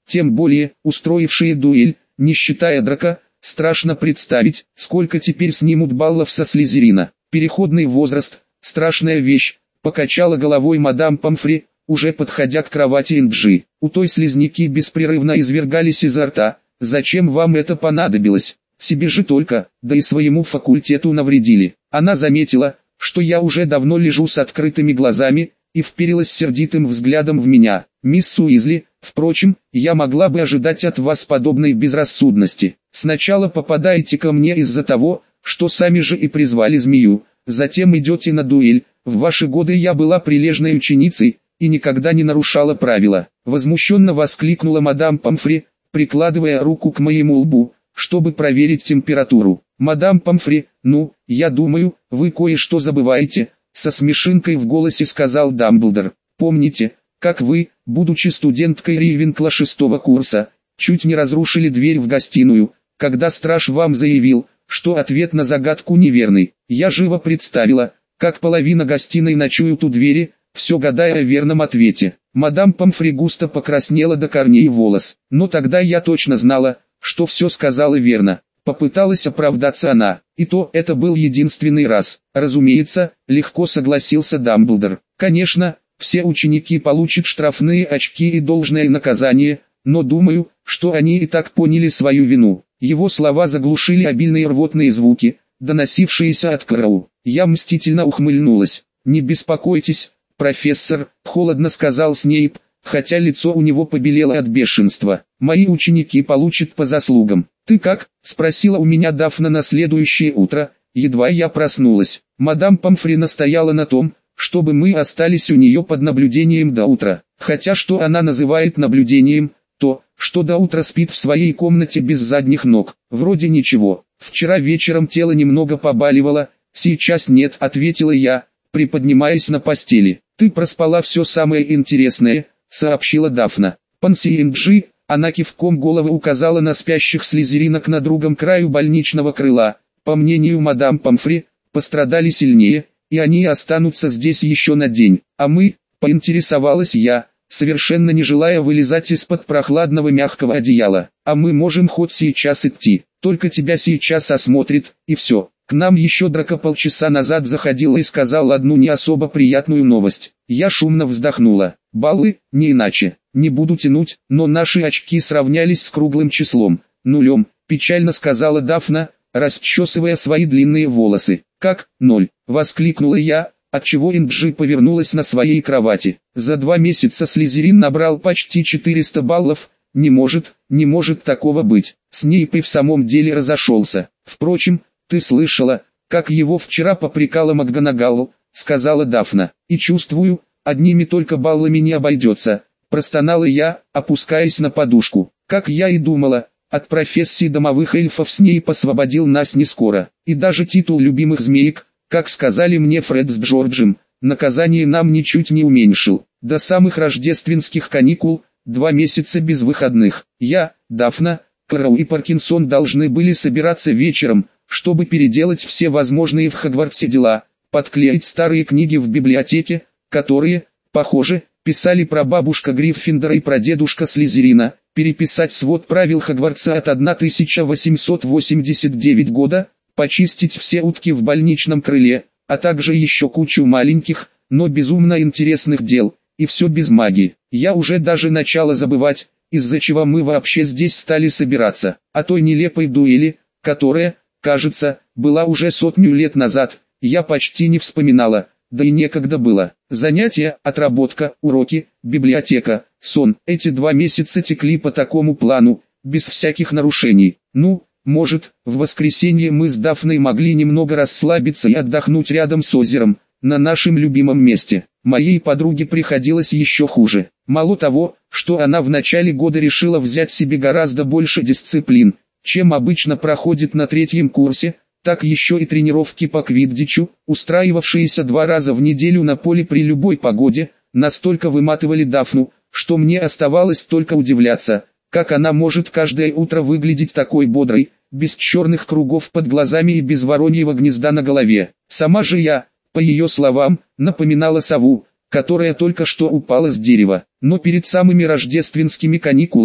тем более, устроившие дуэль, не считая драка, страшно представить, сколько теперь снимут баллов со Слизерина. Переходный возраст, страшная вещь, покачала головой мадам Помфри, уже подходя к кровати Инджи. У той слизняки беспрерывно извергались изо рта. Зачем вам это понадобилось? Себе же только, да и своему факультету навредили. Она заметила, что я уже давно лежу с открытыми глазами, и вперилась сердитым взглядом в меня. «Мисс Уизли, впрочем, я могла бы ожидать от вас подобной безрассудности. Сначала попадаете ко мне из-за того, что сами же и призвали змею, затем идете на дуэль. В ваши годы я была прилежной ученицей и никогда не нарушала правила». Возмущенно воскликнула мадам Помфри, прикладывая руку к моему лбу, чтобы проверить температуру. «Мадам Помфри, ну, я думаю, вы кое-что забываете», со смешинкой в голосе сказал Дамблдор. «Помните, как вы, будучи студенткой Ривенкла шестого курса, чуть не разрушили дверь в гостиную, когда страж вам заявил, что ответ на загадку неверный? Я живо представила, как половина гостиной ночуют у двери, все гадая о верном ответе». Мадам Помфри густо покраснела до корней волос. «Но тогда я точно знала, что все сказала верно». Попыталась оправдаться она. И то это был единственный раз. «Разумеется», легко согласился Дамблдор. «Конечно, все ученики получат штрафные очки и должное наказание, но думаю, что они и так поняли свою вину». Его слова заглушили обильные рвотные звуки, доносившиеся от Кроу. Я мстительно ухмыльнулась. «Не беспокойтесь, профессор», холодно сказал Снейп, хотя лицо у него побелело от бешенства. «Мои ученики получат по заслугам». «Ты как?» – спросила у меня Дафна на следующее утро, едва я проснулась. Мадам Помфри настояла на том, чтобы мы остались у нее под наблюдением до утра. Хотя что она называет наблюдением, то, что до утра спит в своей комнате без задних ног. Вроде ничего. «Вчера вечером тело немного побаливало, сейчас нет», – ответила я, приподнимаясь на постели. «Ты проспала все самое интересное», – сообщила Дафна. «Панси Инджи», она кивком головы указала на спящих слизеринок на другом краю больничного крыла. «По мнению мадам Помфри, пострадали сильнее, и они останутся здесь еще на день. А мы», – поинтересовалась я, совершенно не желая вылезать из-под прохладного мягкого одеяла. «А мы можем хоть сейчас идти, только тебя сейчас осмотрит, и все». К нам еще Драко полчаса назад заходил и сказал одну не особо приятную новость. Я шумно вздохнула. «Баллы, не иначе. Не буду тянуть, но наши очки сравнялись с круглым числом, нулем», печально сказала Дафна, расчесывая свои длинные волосы. «Как, ноль?» – воскликнула я, отчего Инджи повернулась на своей кровати. «За два месяца Слизерин набрал почти четыреста баллов, не может, не может такого быть». Снейп и в самом деле разошелся. «Впрочем, ты слышала, как его вчера попрекала МакГонагал», — сказала Дафна. «И чувствую, одними только баллами не обойдется», — простонала я, опускаясь на подушку. Как я и думала, от профессии домовых эльфов Снейп освободил нас не скоро. И даже титул любимых змеек, как сказали мне Фред с Джорджем, наказание нам ничуть не уменьшил. До самых рождественских каникул, два месяца без выходных. Я, Дафна, Кроу и Паркинсон должны были собираться вечером, чтобы переделать все возможные в Хогвартсе дела, подклеить старые книги в библиотеке, которые, похоже, писали прабабушка Гриффиндора и прадедушка Слизерина, переписать свод правил Хогвартса от тысяча восемьсот восемьдесят девятого года, почистить все утки в больничном крыле, а также еще кучу маленьких, но безумно интересных дел, и все без магии. Я уже даже начала забывать, из-за чего мы вообще здесь стали собираться, о той нелепой дуэли, которая, кажется, была уже сотню лет назад, я почти не вспоминала, да и некогда было. Занятия, отработка, уроки, библиотека, сон. Эти два месяца текли по такому плану, без всяких нарушений. Ну, может, в воскресенье мы с Дафной могли немного расслабиться и отдохнуть рядом с озером, на нашем любимом месте. Моей подруге приходилось еще хуже. Мало того, что она в начале года решила взять себе гораздо больше дисциплин, чем обычно проходит на третьем курсе, так еще и тренировки по квиддичу, устраивавшиеся два раза в неделю на поле при любой погоде, настолько выматывали Дафну, что мне оставалось только удивляться, как она может каждое утро выглядеть такой бодрой, без черных кругов под глазами и без вороньего гнезда на голове. Сама же я, по ее словам, напоминала сову, которая только что упала с дерева. Но перед самыми рождественскими каникулами,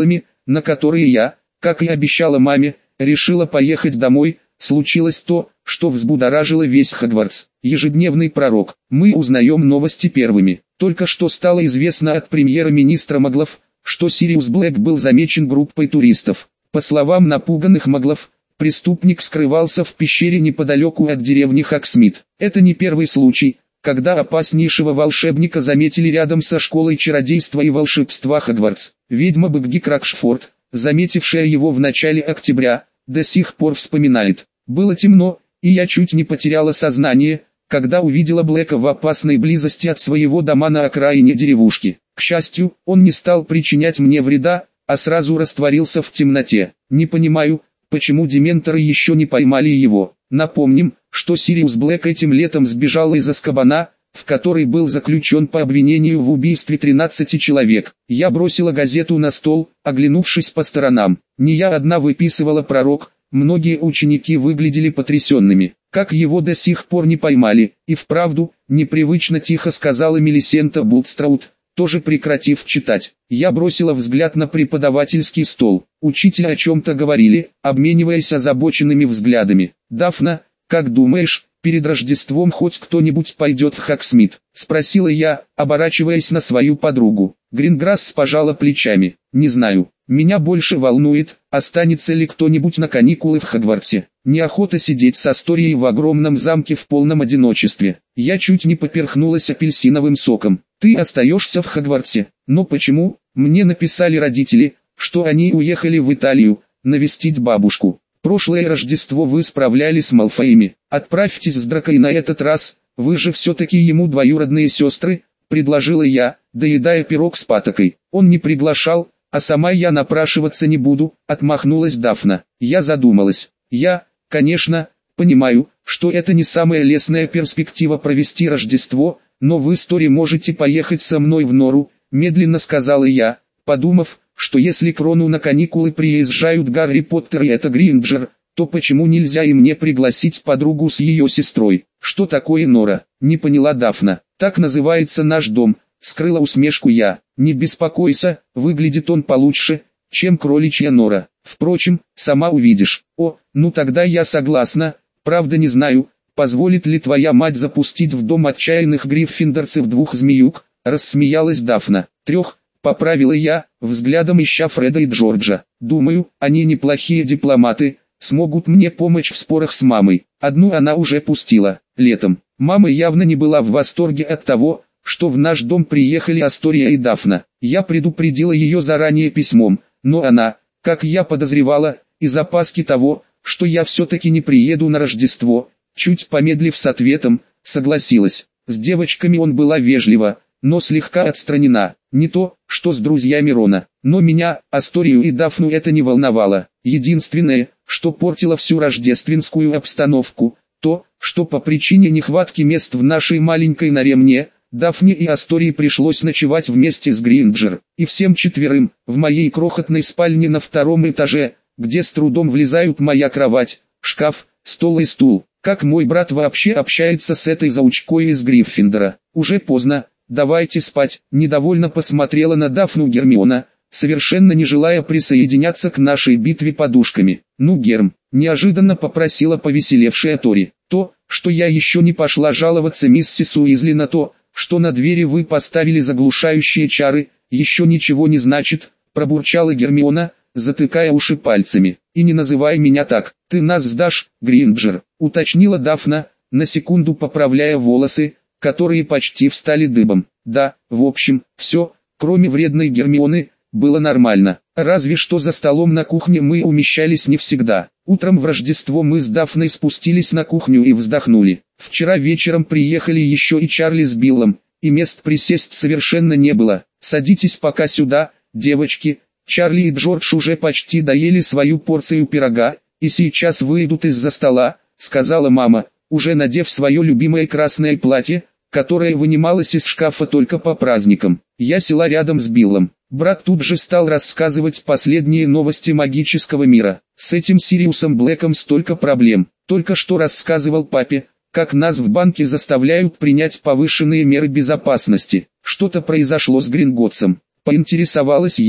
на которые я, как и обещала маме, решила поехать домой, случилось то, что взбудоражило весь Хогвартс. Ежедневный пророк. Мы узнаем новости первыми. Только что стало известно от премьер-министра Маглов, что Сириус Блэк был замечен группой туристов. По словам напуганных Маглов, преступник скрывался в пещере неподалеку от деревни Хогсмит. Это не первый случай, когда опаснейшего волшебника заметили рядом со школой чародейства и волшебства Хогвартс. Ведьма Бэгги Кракшфорд, заметившая его в начале октября, до сих пор вспоминает: «Было темно, и я чуть не потеряла сознание, когда увидела Блэка в опасной близости от своего дома на окраине деревушки. К счастью, он не стал причинять мне вреда, а сразу растворился в темноте. Не понимаю, почему дементоры еще не поймали его». Напомним, что Сириус Блэк этим летом сбежал из Азкабана, в который был заключен по обвинению в убийстве тринадцати человек. Я бросила газету на стол, оглянувшись по сторонам. Не я одна выписывала пророк, многие ученики выглядели потрясенными. Как его до сих пор не поймали, и вправду, непривычно тихо сказала Мелисента Булстраут, тоже прекратив читать. Я бросила взгляд на преподавательский стол. Учителя о чем-то говорили, обмениваясь озабоченными взглядами. «Дафна, как думаешь, перед Рождеством хоть кто-нибудь пойдет в Хогсмит?» — спросила я, оборачиваясь на свою подругу. Гринграсс пожала плечами. «Не знаю. Меня больше волнует, останется ли кто-нибудь на каникулы в Хогвартсе. Неохота сидеть с Асторией в огромном замке в полном одиночестве». Я чуть не поперхнулась апельсиновым соком. «Ты остаешься в Хогвартсе? Но почему?» «Мне написали родители, что они уехали в Италию, навестить бабушку. Прошлое Рождество вы справляли с Малфоями. Отправьтесь с Драко и на этот раз, вы же все-таки ему двоюродные сестры», — предложила я, доедая пирог с патокой. «Он не приглашал, а сама я напрашиваться не буду», — отмахнулась Дафна. Я задумалась. «Я, конечно, понимаю, что это не самая лестная перспектива провести Рождество, но вы с Тори можете поехать со мной в Нору», — медленно сказала я, подумав, что если к Рону на каникулы приезжают Гарри Поттер и это Гринджер, то почему нельзя и мне пригласить подругу с ее сестрой? «Что такое Нора?» — не поняла Дафна. «Так называется наш дом», — скрыла усмешку я. «Не беспокойся, выглядит он получше, чем кроличья нора. Впрочем, сама увидишь». «О, ну тогда я согласна, правда не знаю, позволит ли твоя мать запустить в дом отчаянных гриффиндорцев двух змеюк», — рассмеялась Дафна. «Трех», — поправила я, взглядом ища Фреда и Джорджа. «Думаю, они неплохие дипломаты, смогут мне помочь в спорах с мамой. Одну она уже пустила, летом». Мама явно не была в восторге от того, что в наш дом приехали Астория и Дафна. Я предупредила ее заранее письмом, но она, как я подозревала, из опаски того, что я все-таки не приеду на Рождество, чуть помедлив с ответом, согласилась. С девочками он была вежлива, но слегка отстранена. Не то, что с друзьями Рона. Но меня, Асторию и Дафну это не волновало. Единственное, что портило всю рождественскую обстановку, то, что по причине нехватки мест в нашей маленькой норе мне, Дафне и Астории пришлось ночевать вместе с Гринджер, и всем четверым, в моей крохотной спальне на втором этаже, где с трудом влезают моя кровать, шкаф, стол и стул. Как мой брат вообще общается с этой заучкой из Гриффиндора? «Уже поздно, давайте спать», — недовольно посмотрела на Дафну Гермиона, совершенно не желая присоединяться к нашей битве подушками. «Ну, Герм», — неожиданно попросила повеселевшая Тори. «То, что я еще не пошла жаловаться миссис Уизли на то, что на двери вы поставили заглушающие чары, еще ничего не значит», — пробурчала Гермиона, затыкая уши пальцами. «И не называй меня так, ты нас сдашь, Гринджер», — уточнила Дафна, на секунду поправляя волосы, которые почти встали дыбом. Да, в общем, все, кроме вредной Гермионы, было нормально. Разве что за столом на кухне мы умещались не всегда. Утром в Рождество мы с Дафной спустились на кухню и вздохнули. Вчера вечером приехали еще и Чарли с Биллом, и мест присесть совершенно не было. «Садитесь пока сюда, девочки». Чарли и Джордж уже почти доели свою порцию пирога, и сейчас выйдут из-за стола, сказала мама, уже надев свое любимое красное платье, которое вынималось из шкафа только по праздникам. Я села рядом с Биллом. Брат тут же стал рассказывать последние новости магического мира. С этим Сириусом Блэком столько проблем. Только что рассказывал папе, как нас в банке заставляют принять повышенные меры безопасности. Что-то произошло с Гринготтсом. Поинтересовалась я,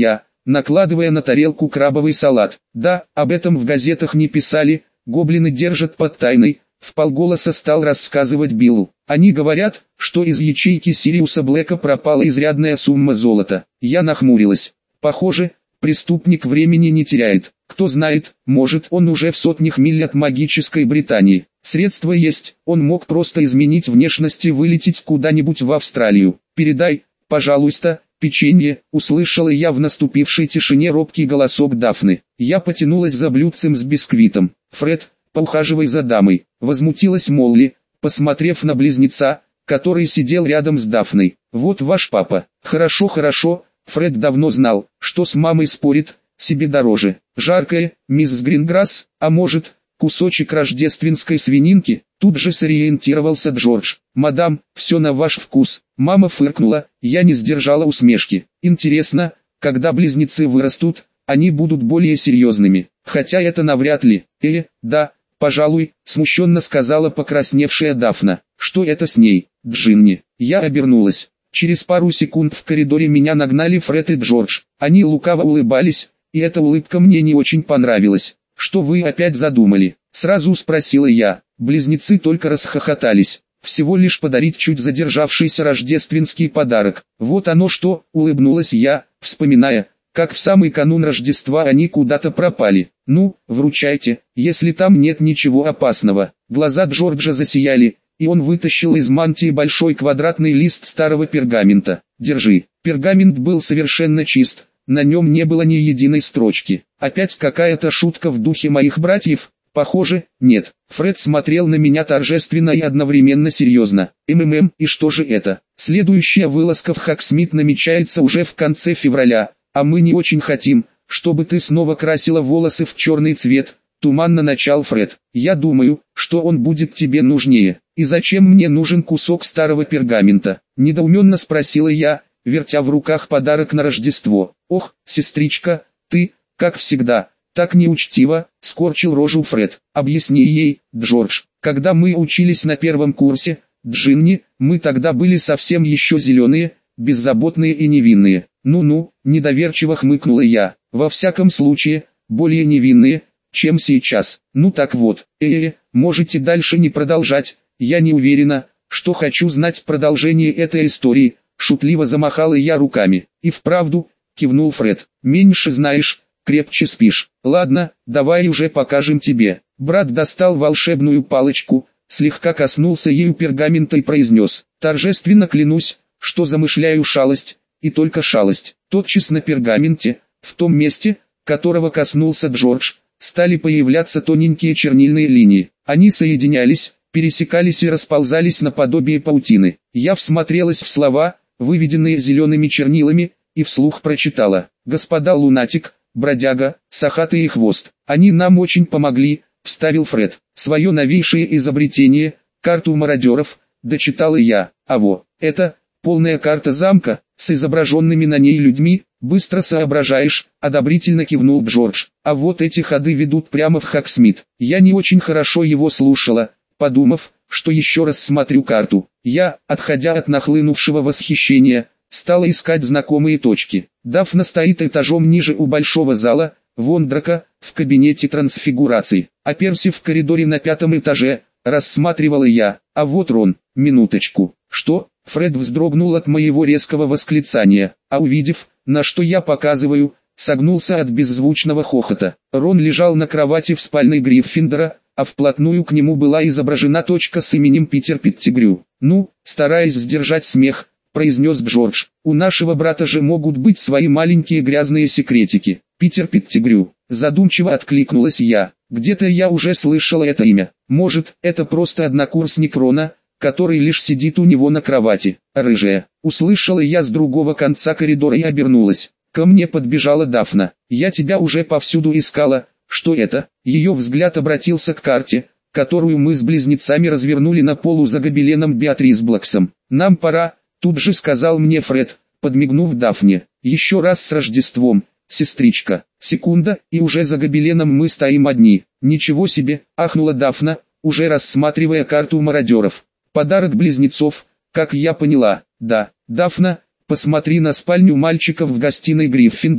накладывая на тарелку крабовый салат. Да, об этом в газетах не писали, гоблины держат под тайной, вполголоса стал рассказывать Биллу. Они говорят, что из ячейки Сириуса Блэка пропала изрядная сумма золота. Я нахмурилась. Похоже, преступник времени не теряет. Кто знает, может он уже в сотнях миль от магической Британии. Средства есть, он мог просто изменить внешность и вылететь куда-нибудь в Австралию. Передай, пожалуйста, печенье, услышала я в наступившей тишине робкий голосок Дафны. Я потянулась за блюдцем с бисквитом. Фред, поухаживай за дамой, возмутилась Молли, посмотрев на близнеца, который сидел рядом с Дафной. Вот ваш папа. Хорошо, хорошо, Фред давно знал, что с мамой спорит, себе дороже. Жаркое, мисс Гринграсс, а может, кусочек рождественской свининки? Тут же сориентировался Джордж. Мадам, все на ваш вкус. Мама фыркнула, я не сдержала усмешки. Интересно, когда близнецы вырастут, они будут более серьезными. Хотя это навряд ли. Э, да, пожалуй, смущенно сказала покрасневшая Дафна. Что это с ней, Джинни? Я обернулась. Через пару секунд в коридоре меня нагнали Фред и Джордж. Они лукаво улыбались, и эта улыбка мне не очень понравилась. «Что вы опять задумали?» — сразу спросила я. Близнецы только расхохотались. Всего лишь подарить чуть задержавшийся рождественский подарок. Вот оно что, улыбнулась я, вспоминая, как в самый канун Рождества они куда-то пропали. Ну, вручайте, если там нет ничего опасного. Глаза Джорджа засияли, и он вытащил из мантии большой квадратный лист старого пергамента. Держи. Пергамент был совершенно чист. На нем не было ни единой строчки. Опять какая-то шутка в духе моих братьев? Похоже, нет. Фред смотрел на меня торжественно и одновременно серьезно. МММ, и что же это? Следующая вылазка в Хоксмит намечается уже в конце февраля, а мы не очень хотим, чтобы ты снова красила волосы в черный цвет. Туманно начал Фред. Я думаю, что он будет тебе нужнее. И зачем мне нужен кусок старого пергамента? Недоуменно спросила я, вертя в руках подарок на Рождество. Ох, сестричка, ты, как всегда, так неучтиво, скорчил рожу Фред. Объясни ей, Джордж, когда мы учились на первом курсе, Джинни, мы тогда были совсем еще зеленые, беззаботные и невинные. Ну-ну, недоверчиво хмыкнула я. Во всяком случае, более невинные, чем сейчас. Ну так вот, э-э, можете дальше не продолжать, я не уверена, что хочу знать продолжение этой истории. Шутливо замахала я руками. И вправду, кивнул Фред. Меньше знаешь, крепче спишь. Ладно, давай уже покажем тебе. Брат достал волшебную палочку, слегка коснулся ею пергамента и произнес. Торжественно клянусь, что замышляю шалость, и только шалость. Тотчас на пергаменте, в том месте, которого коснулся Джордж, стали появляться тоненькие чернильные линии. Они соединялись, пересекались и расползались наподобие паутины. Я всмотрелась в слова, выведенные зелеными чернилами, и вслух прочитала. «Господа лунатик, бродяга, сахатый и хвост. Они нам очень помогли», — вставил Фред. «Свое новейшее изобретение, карту мародеров», — дочитала я. «А во, это, полная карта замка, с изображенными на ней людьми, быстро соображаешь», — одобрительно кивнул Джордж. «А вот эти ходы ведут прямо в Хоксмит». Я не очень хорошо его слушала, подумав, что еще раз смотрю карту. Я, отходя от нахлынувшего восхищения, стала искать знакомые точки. Дафна стоит этажом ниже у большого зала, Вондрака, в кабинете трансфигурации. А Перси в коридоре на пятом этаже, рассматривала я. А вот Рон, минуточку. Что? Фред вздрогнул от моего резкого восклицания, а увидев, на что я показываю, согнулся от беззвучного хохота. Рон лежал на кровати в спальне Гриффиндора, а вплотную к нему была изображена точка с именем Питер Петтигрю. «Ну», стараясь сдержать смех, произнес Джордж, «у нашего брата же могут быть свои маленькие грязные секретики». «Питер Петтигрю», задумчиво откликнулась я. «Где-то я уже слышала это имя. Может, это просто однокурсник Рона, который лишь сидит у него на кровати». «Рыжая», услышала я с другого конца коридора и обернулась. Ко мне подбежала Дафна. «Я тебя уже повсюду искала». «Что это?» Ее взгляд обратился к карте, которую мы с близнецами развернули на полу за гобеленом Беатрис Блэксом. «Нам пора», тут же сказал мне Фред, подмигнув Дафне. «Еще раз с Рождеством, сестричка». Секунда, и уже за гобеленом мы стоим одни. «Ничего себе», ахнула Дафна, уже рассматривая карту мародеров. «Подарок близнецов, как я поняла». «Да, Дафна, посмотри на спальню мальчиков в гостиной Гриффиндора»,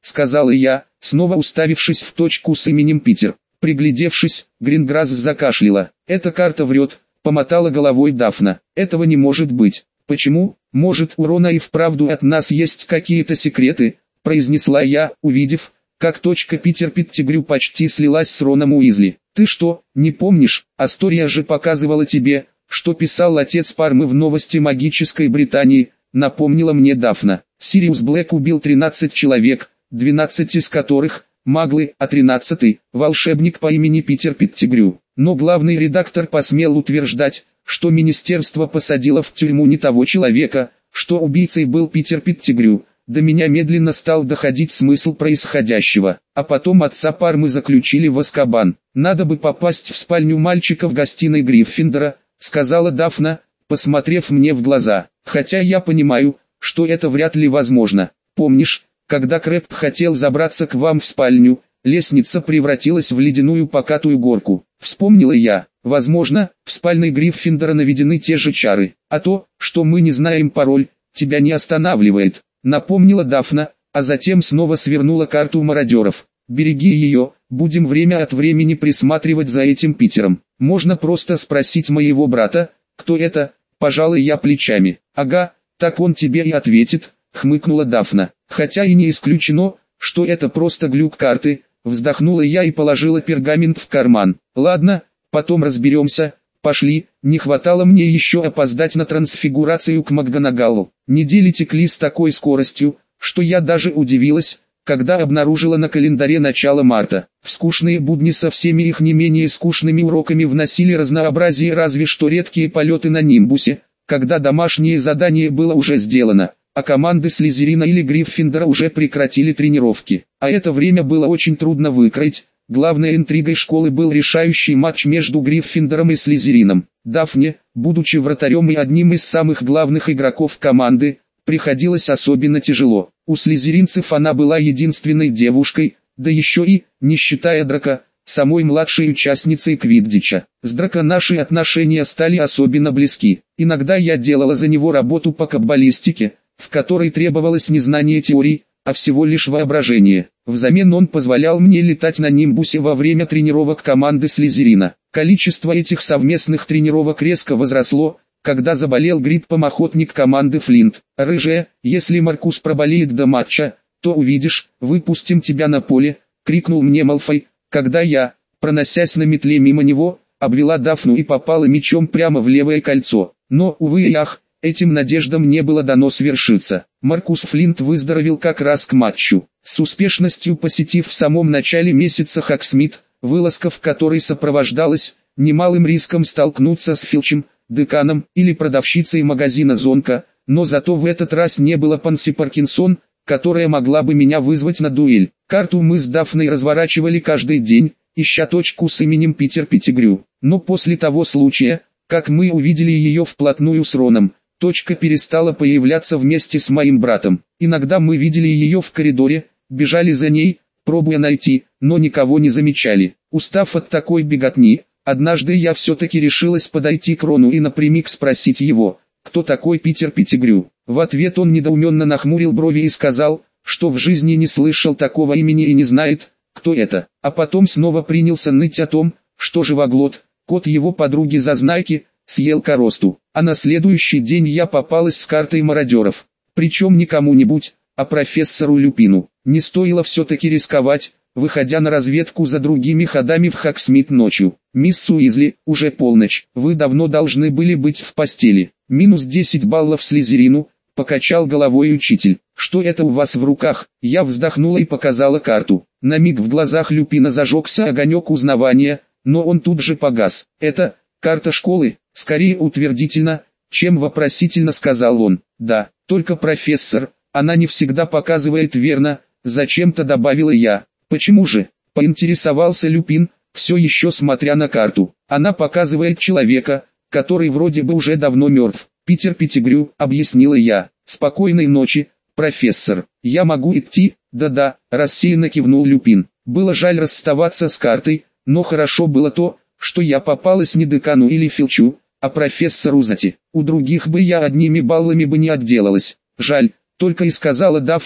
сказала я, снова уставившись в точку с именем Питер. Приглядевшись, Гринграсс закашляла. «Эта карта врет», — помотала головой Дафна. «Этого не может быть». «Почему? Может, у Рона и вправду от нас есть какие-то секреты?» — произнесла я, увидев, как точка Питер Петтигрю почти слилась с Роном Уизли. «Ты что, не помнишь? Астория же показывала тебе, что писал отец Пармы в новости магической Британии», — напомнила мне Дафна. «Сириус Блэк убил тринадцать человек, двенадцать из которых — маглы, а тринадцатый — волшебник по имени Питер Петтигрю. Но главный редактор посмел утверждать, что министерство посадило в тюрьму не того человека, что убийцей был Питер Петтигрю». До меня медленно стал доходить смысл происходящего, а потом отца Пармы заключили в Азкабан. «Надо бы попасть в спальню мальчика в гостиной Гриффиндора», — сказала Дафна, посмотрев мне в глаза. «Хотя я понимаю, что это вряд ли возможно. Помнишь, когда Крэб хотел забраться к вам в спальню, лестница превратилась в ледяную покатую горку?» Вспомнила я. «Возможно, в спальной Гриффиндора наведены те же чары, а то, что мы не знаем пароль, тебя не останавливает», — напомнила Дафна, а затем снова свернула карту мародеров. «Береги ее, будем время от времени присматривать за этим Питером. Можно просто спросить моего брата, кто это», — пожалуй я плечами. «Ага, так он тебе и ответит», — хмыкнула Дафна. «Хотя и не исключено, что это просто глюк карты», — вздохнула я и положила пергамент в карман. «Ладно, потом разберемся. Пошли, не хватало мне еще опоздать на трансфигурацию к МакГонагаллу». Недели текли с такой скоростью, что я даже удивилась, когда обнаружила на календаре начало марта. В скучные будни со всеми их не менее скучными уроками вносили разнообразие разве что редкие полеты на Нимбусе, когда домашнее задание было уже сделано, а команды Слизерина или Гриффиндора уже прекратили тренировки. А это время было очень трудно выкроить. Главной интригой школы был решающий матч между Гриффиндором и Слизерином. Дафне, будучи вратарем и одним из самых главных игроков команды, приходилось особенно тяжело. У слизеринцев она была единственной девушкой, да еще и, не считая Драка, самой младшей участницей квиддича. С Драко наши отношения стали особенно близки. Иногда я делала за него работу по каббалистике, в которой требовалось не знание теорий, а всего лишь воображение. Взамен он позволял мне летать на Нимбусе во время тренировок команды Слизерина. Количество этих совместных тренировок резко возросло, когда заболел гриппом охотник команды Флинт. «Рыжая, если Маркус проболеет до матча, то увидишь, выпустим тебя на поле», — крикнул мне Малфой, когда я, проносясь на метле мимо него, обвела Дафну и попала мечом прямо в левое кольцо. Но, увы и ах, этим надеждам не было дано свершиться. Маркус Флинт выздоровел как раз к матчу. С успешностью посетив в самом начале месяца Хоксмит, вылазка в которой сопровождалась немалым риском столкнуться с Филчем, деканом или продавщицей магазина «Зонка», но зато в этот раз не было Панси Паркинсон, которая могла бы меня вызвать на дуэль. Карту мы с Дафной разворачивали каждый день, ища точку с именем Питер Петтигрю. Но после того случая, как мы увидели ее вплотную с Роном, точка перестала появляться вместе с моим братом. Иногда мы видели ее в коридоре, бежали за ней, пробуя найти, но никого не замечали. Устав от такой беготни, однажды я все-таки решилась подойти к Рону и напрямик спросить его, кто такой Питер Петтигрю. В ответ он недоуменно нахмурил брови и сказал, что в жизни не слышал такого имени и не знает, кто это. А потом снова принялся ныть о том, что Живоглот, кот его подруги Зазнайки, съел коросту. А на следующий день я попалась с картой мародеров. Причем не кому-нибудь, а профессору Люпину. Не стоило все-таки рисковать, выходя на разведку за другими ходами в Хоксмит ночью. «Мисс Уизли, уже полночь, вы давно должны были быть в постели». «Минус десять баллов Слизерину», — покачал головой учитель. «Что это у вас в руках?» Я вздохнула и показала карту. На миг в глазах Люпина зажегся огонек узнавания, но он тут же погас. «Это карта школы», — скорее утвердительно, чем вопросительно сказал он. «Да, только профессор, она не всегда показывает верно», — зачем-то добавила я. «Почему же?» — поинтересовался Люпин, все еще смотря на карту. «Она показывает человека, который вроде бы уже давно мертв». «Питер Петтигрю», — объяснила я. «Спокойной ночи, профессор. Я могу идти?» «Да-да», — рассеянно кивнул Люпин. Было жаль расставаться с картой, но хорошо было то, что я попалась не декану или Филчу, а профессору Зати. У других бы я одними баллами бы не отделалась. «Жаль», — только и сказала Дафна,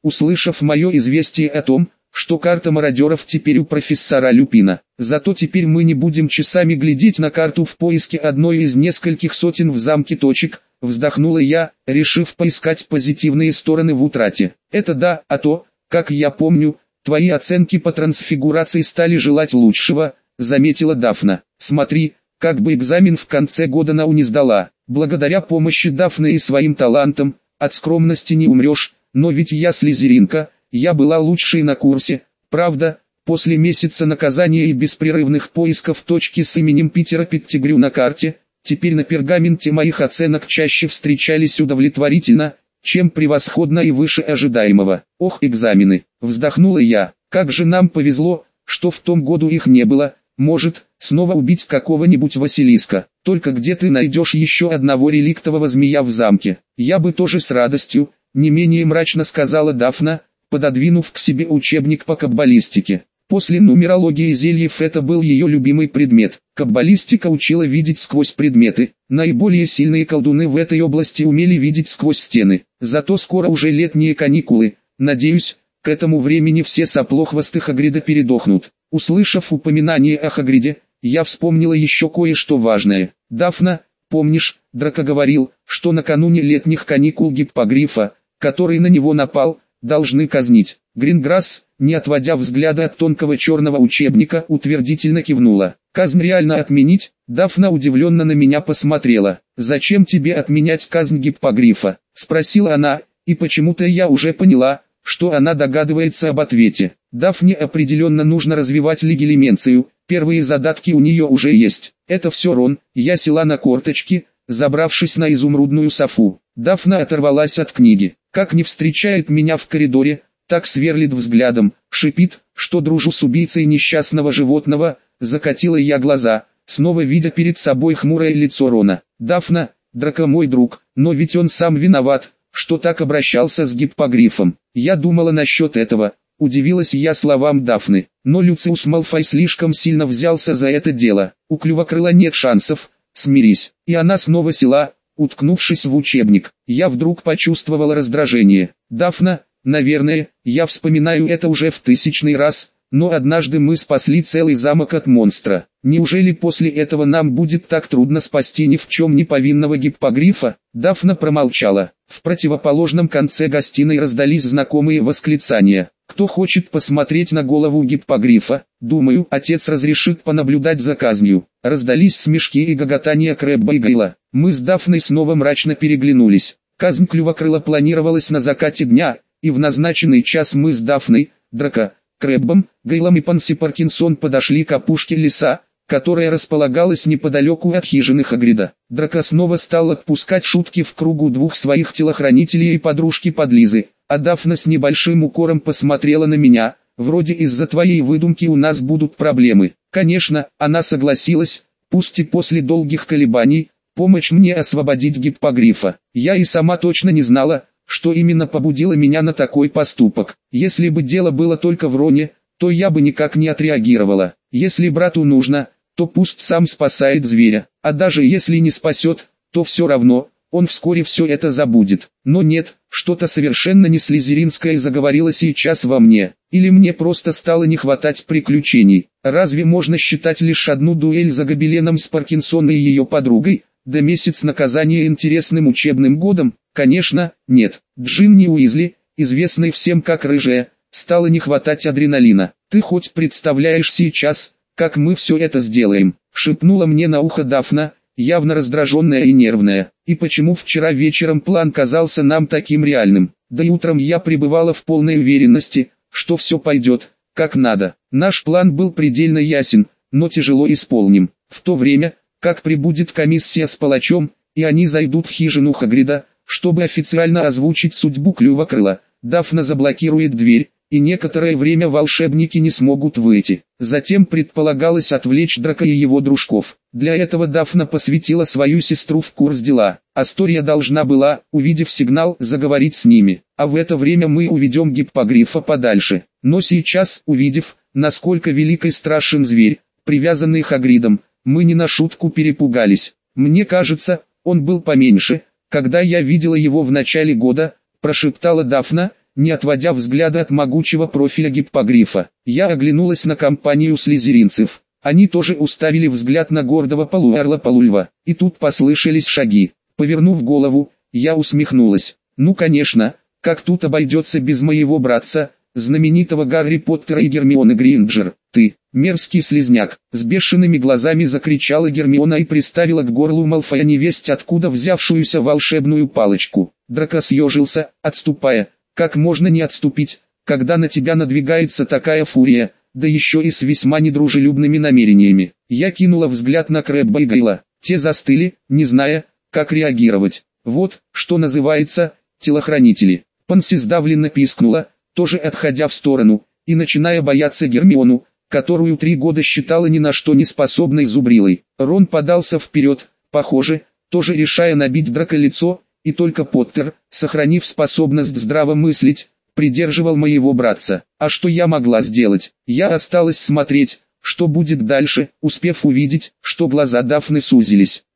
услышав мое известие о том, что карта мародеров теперь у профессора Люпина. Зато теперь мы не будем часами глядеть на карту в поиске одной из нескольких сотен в замке точек, вздохнула я, решив поискать позитивные стороны в утрате. Это да, а то, как я помню, твои оценки по трансфигурации стали желать лучшего, заметила Дафна. Смотри, как бы экзамен в конце года Нау не сдала. Благодаря помощи Дафны и своим талантам, от скромности не умрешь, но ведь я слизеринка, я была лучшей на курсе, правда, после месяца наказания и беспрерывных поисков точки с именем Питера Петтигрю на карте, теперь на пергаменте моих оценок чаще встречались удовлетворительно, чем превосходно и выше ожидаемого. Ох, экзамены, вздохнула я, как же нам повезло, что в том году их не было. Может, снова убить какого-нибудь Василиска. Только где ты найдешь еще одного реликтового змея в замке? Я бы тоже с радостью, не менее мрачно сказала Дафна, пододвинув к себе учебник по каббалистике. После нумерологии и зельев это был ее любимый предмет. Каббалистика учила видеть сквозь предметы. Наиболее сильные колдуны в этой области умели видеть сквозь стены. Зато скоро уже летние каникулы. Надеюсь, к этому времени все соплохвосты Хагрида передохнут. Услышав упоминание о Хагриде, я вспомнила еще кое-что важное. Дафна, помнишь, Драко говорил, что накануне летних каникул Гиппогрифа, который на него напал, должны казнить. Гринграсс, не отводя взгляда от тонкого черного учебника, утвердительно кивнула. Казнь реально отменить? Дафна удивленно на меня посмотрела. «Зачем тебе отменять казнь Гиппогрифа?» – спросила она, и почему-то я уже поняла, что она догадывается об ответе. Дафне определенно нужно развивать легилименцию, первые задатки у нее уже есть. Это все Рон, я села на корточки, забравшись на изумрудную софу. Дафна оторвалась от книги. Как не встречает меня в коридоре, так сверлит взглядом, шипит, что дружу с убийцей несчастного животного, закатила я глаза, снова видя перед собой хмурое лицо Рона. Дафна, Драко мой друг, но ведь он сам виноват, что так обращался с Гиппогрифом. Я думала насчет этого, удивилась я словам Дафны, но Люциус Малфой слишком сильно взялся за это дело. У Клювокрыла нет шансов, смирись. И она снова села, уткнувшись в учебник. Я вдруг почувствовала раздражение. Дафна, наверное, я вспоминаю это уже в тысячный раз, но однажды мы спасли целый замок от монстра. Неужели после этого нам будет так трудно спасти ни в чем не повинного Гиппогрифа? Дафна промолчала. В противоположном конце гостиной раздались знакомые восклицания. Кто хочет посмотреть на голову Гиппогрифа? Думаю, отец разрешит понаблюдать за казнью. Раздались смешки и гоготания Крэбба и Гейла. Мы с Дафной снова мрачно переглянулись. Казнь Клювокрыла планировалась на закате дня, и в назначенный час мы с Дафной, Драко, Крэббом, Гейлом и Панси Паркинсон подошли к опушке леса, которая располагалась неподалеку от хижины Хагрида. Драко снова стал отпускать шутки в кругу двух своих телохранителей и подружки подлизы, а Дафна с небольшим укором посмотрела на меня, вроде из-за твоей выдумки у нас будут проблемы. Конечно, она согласилась, пусть и после долгих колебаний, помочь мне освободить Гиппогрифа. Я и сама точно не знала, что именно побудило меня на такой поступок. Если бы дело было только в Роне, то я бы никак не отреагировала. Если брату нужно, то пусть сам спасает зверя, а даже если не спасет, то все равно, он вскоре все это забудет. Но нет, что-то совершенно не слизеринское заговорило сейчас во мне, или мне просто стало не хватать приключений. Разве можно считать лишь одну дуэль за гобеленом с Паркинсон и ее подругой, да месяц наказания интересным учебным годом? Конечно, нет. Джинни Уизли, известной всем как Рыжая, стало не хватать адреналина. «Ты хоть представляешь сейчас, как мы все это сделаем?» — шепнула мне на ухо Дафна, явно раздраженная и нервная. «И почему вчера вечером план казался нам таким реальным? Да и утром я пребывала в полной уверенности, что все пойдет, как надо. Наш план был предельно ясен, но тяжело исполним. В то время, как прибудет комиссия с палачом, и они зайдут в хижину Хагрида, чтобы официально озвучить судьбу Клювокрыла, Дафна заблокирует дверь, и некоторое время волшебники не смогут выйти. Затем предполагалось отвлечь Драко и его дружков. Для этого Дафна посвятила свою сестру в курс дела. Астория должна была, увидев сигнал, заговорить с ними. А в это время мы уведем Гиппогрифа подальше. Но сейчас, увидев, насколько велик и страшен зверь, привязанный Хагридом, мы не на шутку перепугались. Мне кажется, он был поменьше, когда я видела его в начале года, прошептала Дафна, не отводя взгляда от могучего профиля гиппогрифа. Я оглянулась на компанию слизеринцев. Они тоже уставили взгляд на гордого полуэрла Полульва. И тут послышались шаги. Повернув голову, я усмехнулась. Ну конечно, как тут обойдется без моего братца, знаменитого Гарри Поттера и Гермионы Грейнджер. Ты, мерзкий слизняк, с бешеными глазами закричала Гермиона и приставила к горлу Малфоя невесть откуда взявшуюся волшебную палочку. Драко съежился, отступая. Как можно не отступить, когда на тебя надвигается такая фурия, да еще и с весьма недружелюбными намерениями. Я кинула взгляд на Крэбба и Гейла. Те застыли, не зная, как реагировать. Вот, что называется, телохранители. Панси сдавленно пискнула, тоже отходя в сторону, и начиная бояться Гермиону, которую три года считала ни на что не способной зубрилой. Рон подался вперед, похоже, тоже решая набить Драко лицо, и только Поттер, сохранив способность здраво мыслить, придерживал моего братца. А что я могла сделать? Я осталась смотреть, что будет дальше, успев увидеть, что глаза Дафны сузились.